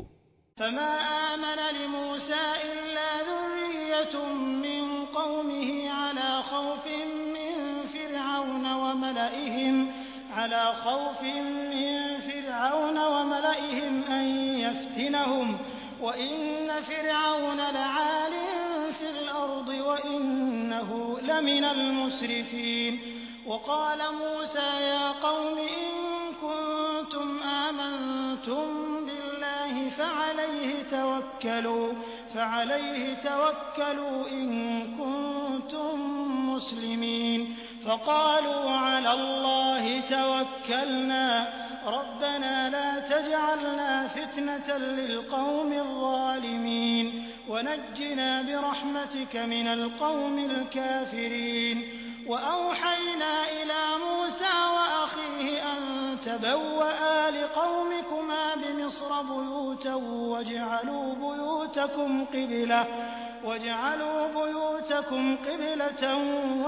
अला खौफिन मिन फिरऔन व मलइहिम अन यफ्तिनहुम व इन्न फिरऔन लआलिन फिल अर्दि व इन्नहु लमिनल मुस्रिफीन। वक़ाल मूसा या क़ौमि इन कुन्तुम आमनतुम बिल्लाहि फ़अलैहि तवक्कलू फ़अलैहि तवक्कलू इन कुन्तुम मुस्लिमीन। फ़क़ालू अला अल्लाहि तवक्कलना रब्बना ला तजअलना फ़ितनतन लिलक़ौमिज़ ज़ालिमीन वनज्जिना बिरहमतिक मिनल क़ौमिल काफ़िरीन। वअवहयना इला मूसा वअख़ीहि अन तबव्वआ लिक़ौमिकुमा बिमिस्र बुयूतन वaj'alू बुयूतकुम क़िबला वaj'alू बुयूतकुम क़िबलतन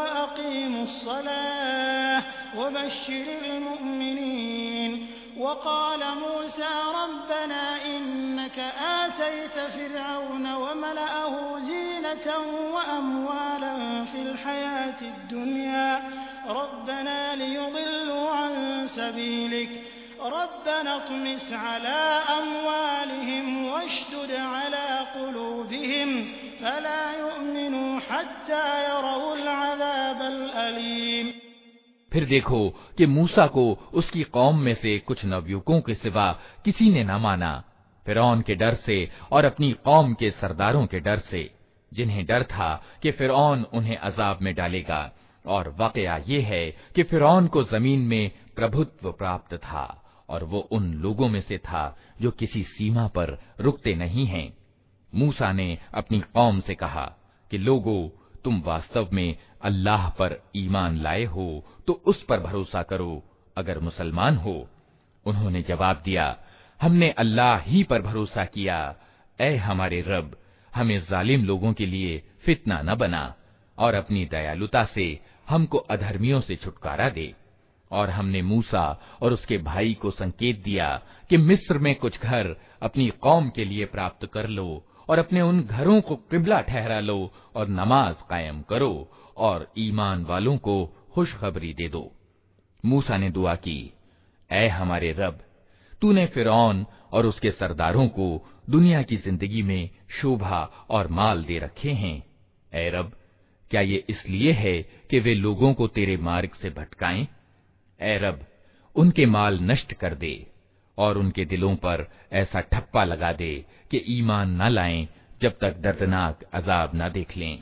वअक़ीमुस्सलाह वबश्शिरिल मुअ्मिनीन। वक़ाल मूसा रब्बना इन्नक आतैत फ़िरऔन वमलअहु ज़ीनतन वअम्वालन फ़िल हयातिद दुनिया रब्बना लियुضिल्लू अन सबीलिक रब्बना त्मिस अला अम्वालिहिम वश्दुद अला क़ुलूबिहिम फला यु'मिनू हत्ता यरौल अज़ाबल अलीम। फिर देखो कि मूसा को उसकी कौम में से कुछ नवयुवकों के सिवा किसी ने न माना, फिरौन के डर से और अपनी कौम के सरदारों के डर से, जिन्हें डर था कि फिरौन उन्हें अजाब में डालेगा। और वाकया ये है कि फिरौन को जमीन में प्रभुत्व प्राप्त था और वो उन लोगों में से था जो किसी सीमा पर रुकते नहीं हैं। मूसा ने अपनी कौम से कहा कि लोगों, तुम वास्तव में अल्लाह पर ईमान लाए हो तो उस पर भरोसा करो अगर मुसलमान हो। उन्होंने जवाब दिया, हमने अल्लाह ही पर भरोसा किया। ऐ हमारे रब, हमें जालिम लोगों के लिए फितना न बना और अपनी दयालुता से हमको अधर्मियों से छुटकारा दे। और हमने मूसा और उसके भाई को संकेत दिया कि मिस्र में कुछ घर अपनी कौम के लिए प्राप्त कर लो और अपने उन घरों को किबला ठहरा लो और नमाज कायम करो और ईमान वालों को खुशखबरी दे दो। मूसा ने दुआ की, ऐ हमारे रब, तूने फिरौन और उसके सरदारों को दुनिया की जिंदगी में शोभा और माल दे रखे हैं। ऐ रब, क्या ये इसलिए है कि वे लोगों को तेरे मार्ग से भटकाएं? ऐ रब, उनके माल नष्ट कर दे और उनके दिलों पर ऐसा ठप्पा लगा दे कि ईमान न लाएं जब तक दर्दनाक अजाब न देख लें।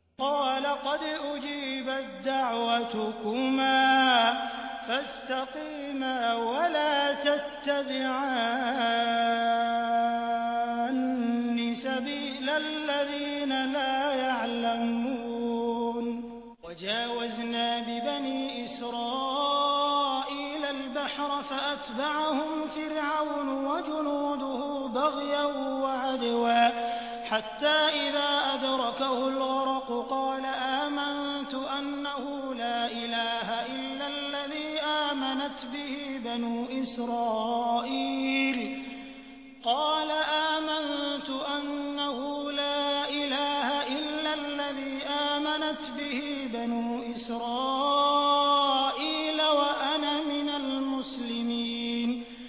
वजावज़ना बिबनी इस्राईल अल-बहर फ़अत्बअहुम फ़िरऔन वजुनूदुहु बग़यन वअदवा हत्ता इज़ा अदरकहु अल-ग़रक़ क़ाल आमनतु अन्नहु ला इलाहा इल्ला अल्लज़ी आमनत बिही बनु इस्राईल قال آمنت أنه لا إله إلا الذي آمنت به بنو إسرائيل وأنا من المسلمين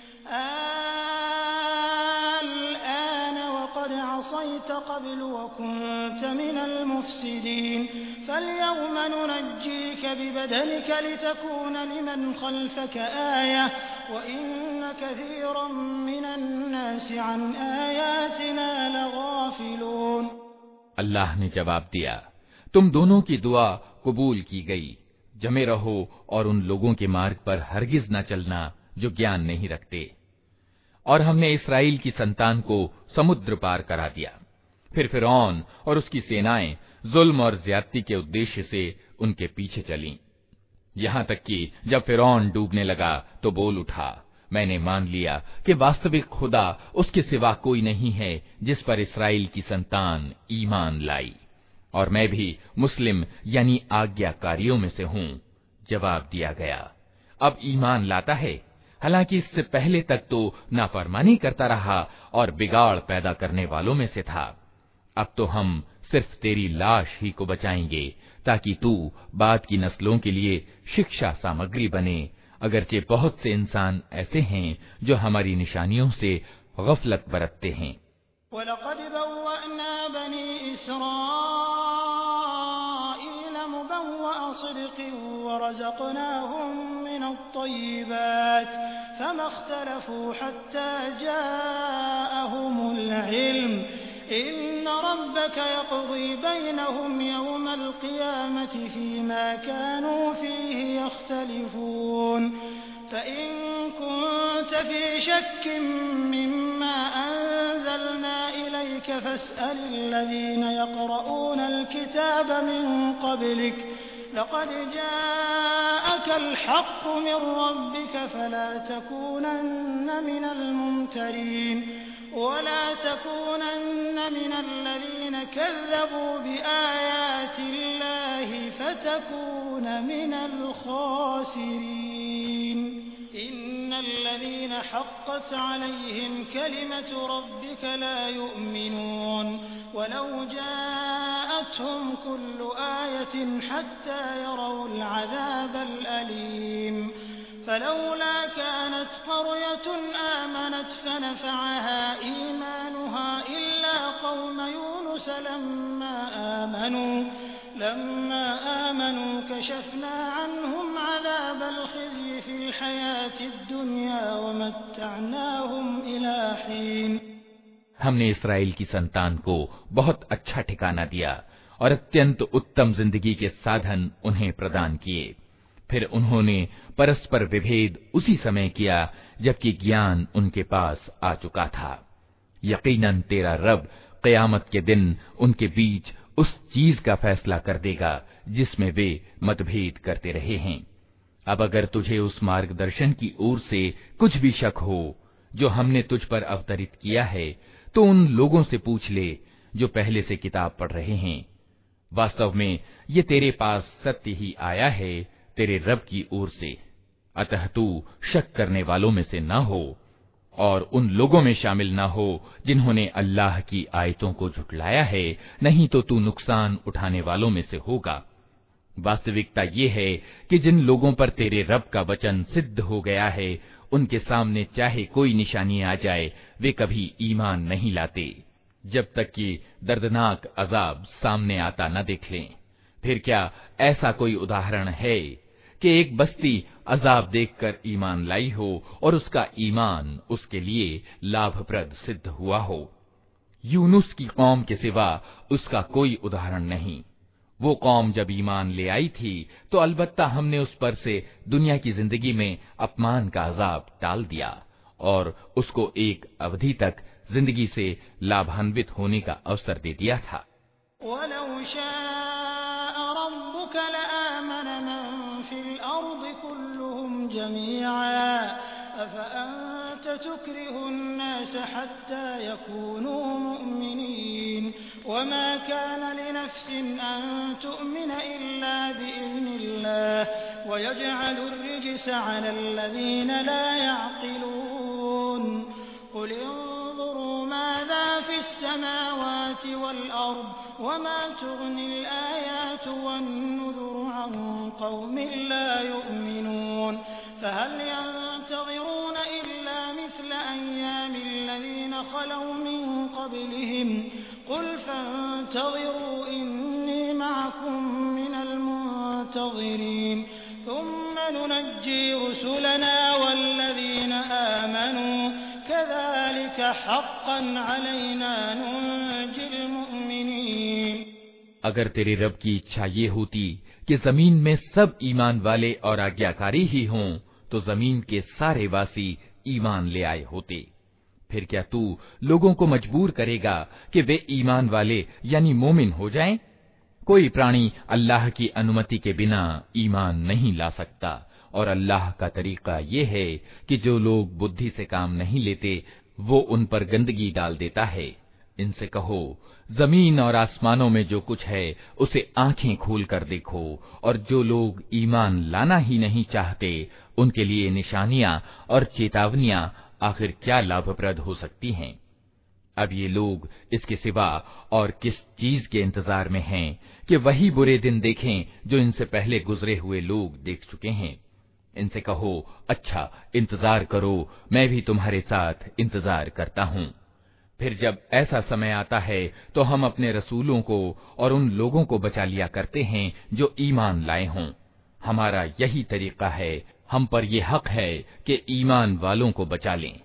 الآن وقد عصيت قبل وكنت من المفسدين فاليوم ننجيك ببدنك لتكون لمن خلفك آية وإن كثيرا من الناس عن آياتنا لغافلون। अल्लाह ने जवाब दिया, तुम दोनों की दुआ कबूल की गई। जमे रहो और उन लोगों के मार्ग पर हरगिज न चलना जो ज्ञान नहीं रखते। और हमने इस्राएल की संतान को समुद्र पार करा दिया। फिर फिरौन और उसकी सेनाएं जुल्म और ज्यादती के उद्देश्य से उनके पीछे चलीं। यहाँ तक कि जब फिरौन डूबने लगा तो बोल उठा, मैंने मान लिया कि वास्तविक खुदा उसके सिवा कोई नहीं है जिस पर इस्राएल की संतान ईमान लाई, और मैं भी मुस्लिम यानी आज्ञाकारियों में से हूँ। जवाब दिया गया, अब ईमान लाता है, हालांकि इससे पहले तक तो नाफरमानी करता रहा और बिगाड़ पैदा करने वालों में से था। अब तो हम सिर्फ तेरी लाश ही को बचाएंगे ताकि तू बाद की नस्लों के लिए शिक्षा सामग्री बने, अगरचे बहुत से इंसान ऐसे हैं जो हमारी निशानियों से गफलत बरतते हैं। वलक़द बव्वअना बनी इस्राईल मुबव्वअ सिद्क़िन वरज़क़नाहुम मिनत-तय्यिबात फमख्तलफ़ू हत्ता जाअहुमुल इल्म इन्न रब्बक यक़ज़ी बैनहुम यौमल क़ियामति फ़ीमा कानू फ़ीहि यख्तलिफ़ून फ़इन कुन्त फ़ी शक्किन मिम्मा अंज़लना इलैक फ़स्अलिल्लज़ीन यक़रऊनल किताब मिन क़ब्लिक लक़द जाअकल हक़्क़ु मिन रब्बिक फ़ला तकूनन्न मिनल मुमतरीन वला तकूनन्न मिनल्लज़ीन कज़्ज़बू बिआयातिल्लाहि फ़तकून मिनल ख़ासिरीन इन्नल्लज़ीन हक़्क़त अलैहिम कलिमतु रब्बिक ला युमिनून वलौ जाअतहुम कुल्लु आयतिन हत्ता यरौल अज़ाबल अलीम फलौला कानत क़र्यतुन आमनत फनफ़अहा ईमानुहा इल्ला क़ौम यूनुस लम्मा आमनू लम्मा आमनू कशफ़ना अन्हुम अज़ाबल ख़िज़्यि फ़िल हयातिद दुनिया वमत्तअनाहुम इला हीन। हमने इस्राएल की संतान को बहुत अच्छा ठिकाना दिया और अत्यंत उत्तम जिंदगी के साधन उन्हें प्रदान किए। फिर उन्होंने परस्पर विभेद उसी समय किया जबकि ज्ञान उनके पास आ चुका था। यकीनन तेरा रब क़यामत के दिन उनके बीच उस चीज का फैसला कर देगा जिसमें वे मतभेद करते रहे हैं। अब अगर तुझे उस मार्गदर्शन की ओर से कुछ भी शक हो जो हमने तुझ पर अवतरित किया है तो उन लोगों से पूछ ले जो पहले से किताब पढ़ रहे हैं। वास्तव में ये तेरे पास सत्य ही आया है तेरे रब की ओर से, अतः तू शक करने वालों में से न हो और उन लोगों में शामिल न हो जिन्होंने अल्लाह की आयतों को झुठलाया है, नहीं तो तू नुकसान उठाने वालों में से होगा। वास्तविकता ये है कि जिन लोगों पर तेरे रब का वचन सिद्ध हो गया है उनके सामने चाहे कोई निशानी आ जाए वे कभी ईमान नहीं लाते जब तक कि दर्दनाक अजाब सामने आता न देख लें। फिर क्या ऐसा कोई उदाहरण है कि एक बस्ती अजाब देखकर ईमान लाई हो और उसका ईमान उसके लिए लाभप्रद सिद्ध हुआ हो? यूनुस की कौम के सिवा उसका कोई उदाहरण नहीं। वो कौम जब ईमान ले आई थी तो अलबत्ता हमने उस पर से दुनिया की जिंदगी में अपमान का अजाब टाल दिया और उसको एक अवधि तक जिंदगी से लाभान्वित होने का अवसर दे दिया था। वलौ शाअ रब्बुक लआमन मन फिल अर्दि कुल्लुहुम जमीअन अफअंत तुक्रिहु अन्नास हत्ता यकूनू मुमिनीन वमा कान लिनफ्सिन अन तु'मिन इल्ला बिइज़्निल्लाह वयजअलु अर्रिज्स अलल्लज़ीन ला यअक़िलून क़ुल इंज़ुरू माज़ा फ़िस्समावाति वल्अर्ض वमा तुग़निल आयातु वन्नुज़ुरु अन क़ौमिन ला यु'मिनून फहल यंतज़िरून इल्ला मिस्ल अय्यामिल्लज़ीन ख़लौ मिन क़ब्लिहिम क़ुल फंतज़िरू इन्नी मअकुम मिनल मुंतज़िरीन थुम्म नुनज्जी रुसुलना वल्लज़ीन आमनू कज़ालिक हक़्क़न अलैना नुंजिल मुमिनीन। अगर तेरे रब की इच्छा ये होती कि जमीन में सब ईमान वाले और आज्ञाकारी ही हों तो जमीन के सारे वासी ईमान ले आए होते। फिर क्या तू लोगों को मजबूर करेगा कि वे ईमान वाले यानी मोमिन हो जाएं? कोई प्राणी अल्लाह की अनुमति के बिना ईमान नहीं ला सकता, और अल्लाह का तरीका ये है कि जो लोग बुद्धि से काम नहीं लेते वो उन पर गंदगी डाल देता है। इनसे कहो, जमीन और आसमानों में जो कुछ है उसे आंखें खोल कर देखो, और जो लोग ईमान लाना ही नहीं चाहते उनके लिए निशानियां और चेतावनियां आखिर क्या लाभप्रद हो सकती हैं। अब ये लोग इसके सिवा और किस चीज के इंतजार में हैं कि वही बुरे दिन देखें जो इनसे पहले गुजरे हुए लोग देख चुके हैं। इनसे कहो, अच्छा इंतजार करो, मैं भी तुम्हारे साथ इंतजार करता हूँ। फिर जब ऐसा समय आता है तो हम अपने रसूलों को और उन लोगों को बचा लिया करते हैं जो ईमान लाए हों। हमारा यही तरीका है, हम पर यह हक है कि ईमान वालों को बचा लें।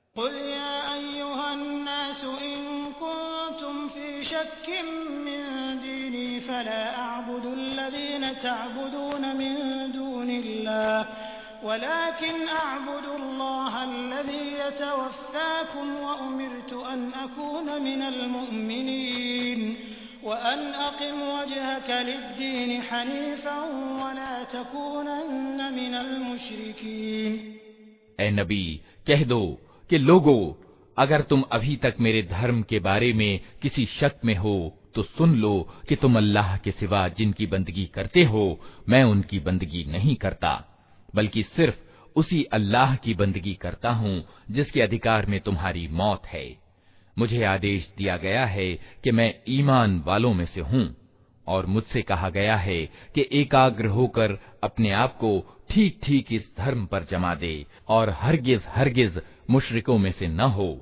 वलाकिन अअबुदुल्लाह अल्लज़ी यतवफ़्फ़ाकुम व उमिरतु अन अकून मिनल मुअमिनीन व अन अक़िम वजहक लिद्दीन हनीफ़न व ला तकूनन्न मिनल मुशरिकीन। ऐ नबी, कह दो कि लोगो, अगर तुम अभी तक मेरे धर्म के बारे में किसी शक में हो तो सुन लो कि तुम अल्लाह के सिवा जिनकी बंदगी करते हो मैं उनकी बंदगी नहीं करता, बल्कि सिर्फ उसी अल्लाह की बंदगी करता हूँ जिसके अधिकार में तुम्हारी मौत है। मुझे आदेश दिया गया है कि मैं ईमान वालों में से हूँ, और मुझसे कहा गया है कि एकाग्र होकर अपने आप को ठीक ठीक इस धर्म पर जमा दे और हरगिज हरगिज मुशरिकों में से न हो।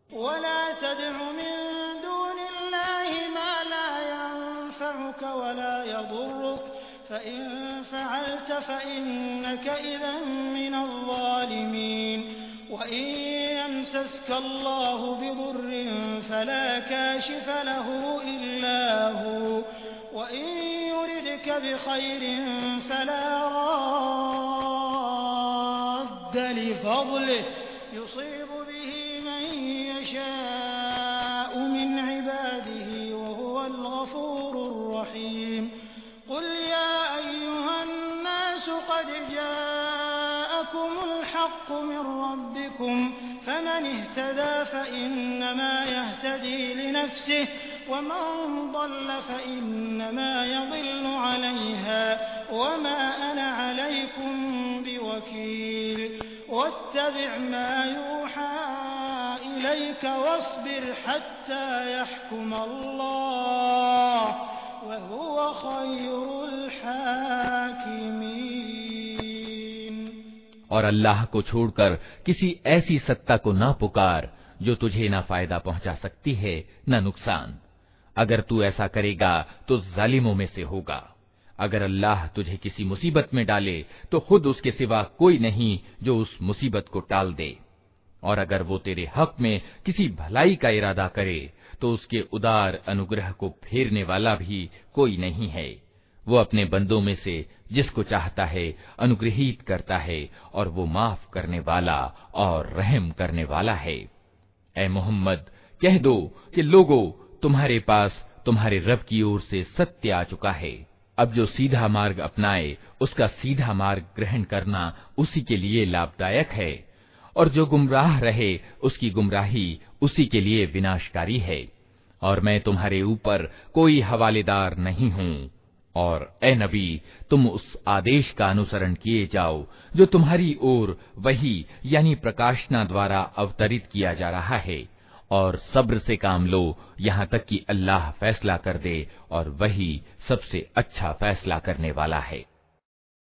फमन इहतदा फइन्नमा यहतदी लिनफ्सिहि वमन ضل फइन्नमा यضिल्लु अलैहा वमा अना अलैकुम बिवकील वत्तबिअ मा यूहा इलैक वस्बिर हत्ता यहकुम अल्लाह वहुव खैरुल हाकिमीन। और अल्लाह को छोड़कर किसी ऐसी सत्ता को ना पुकार जो तुझे ना फायदा पहुंचा सकती है ना नुकसान। अगर तू ऐसा करेगा तो जालिमों में से होगा। अगर अल्लाह तुझे किसी मुसीबत में डाले तो खुद उसके सिवा कोई नहीं जो उस मुसीबत को टाल दे, और अगर वो तेरे हक में किसी भलाई का इरादा करे तो उसके उदार अनुग्रह को फेरने वाला भी कोई नहीं है। वो अपने बंदों में से जिसको चाहता है अनुग्रहित करता है, और वो माफ करने वाला और रहम करने वाला है। ऐ मोहम्मद, कह दो कि लोगों, तुम्हारे पास तुम्हारे रब की ओर से सत्य आ चुका है। अब जो सीधा मार्ग अपनाए उसका सीधा मार्ग ग्रहण करना उसी के लिए लाभदायक है, और जो गुमराह रहे उसकी गुमराही उसी के लिए विनाशकारी है। और मैं तुम्हारे ऊपर कोई हवालेदार नहीं हूँ। और ए नबी, तुम उस आदेश का अनुसरण किए जाओ जो तुम्हारी ओर वही यानी प्रकाशना द्वारा अवतरित किया जा रहा है, और सब्र से काम लो यहाँ तक कि अल्लाह फैसला कर दे, और वही सबसे अच्छा फैसला करने वाला है।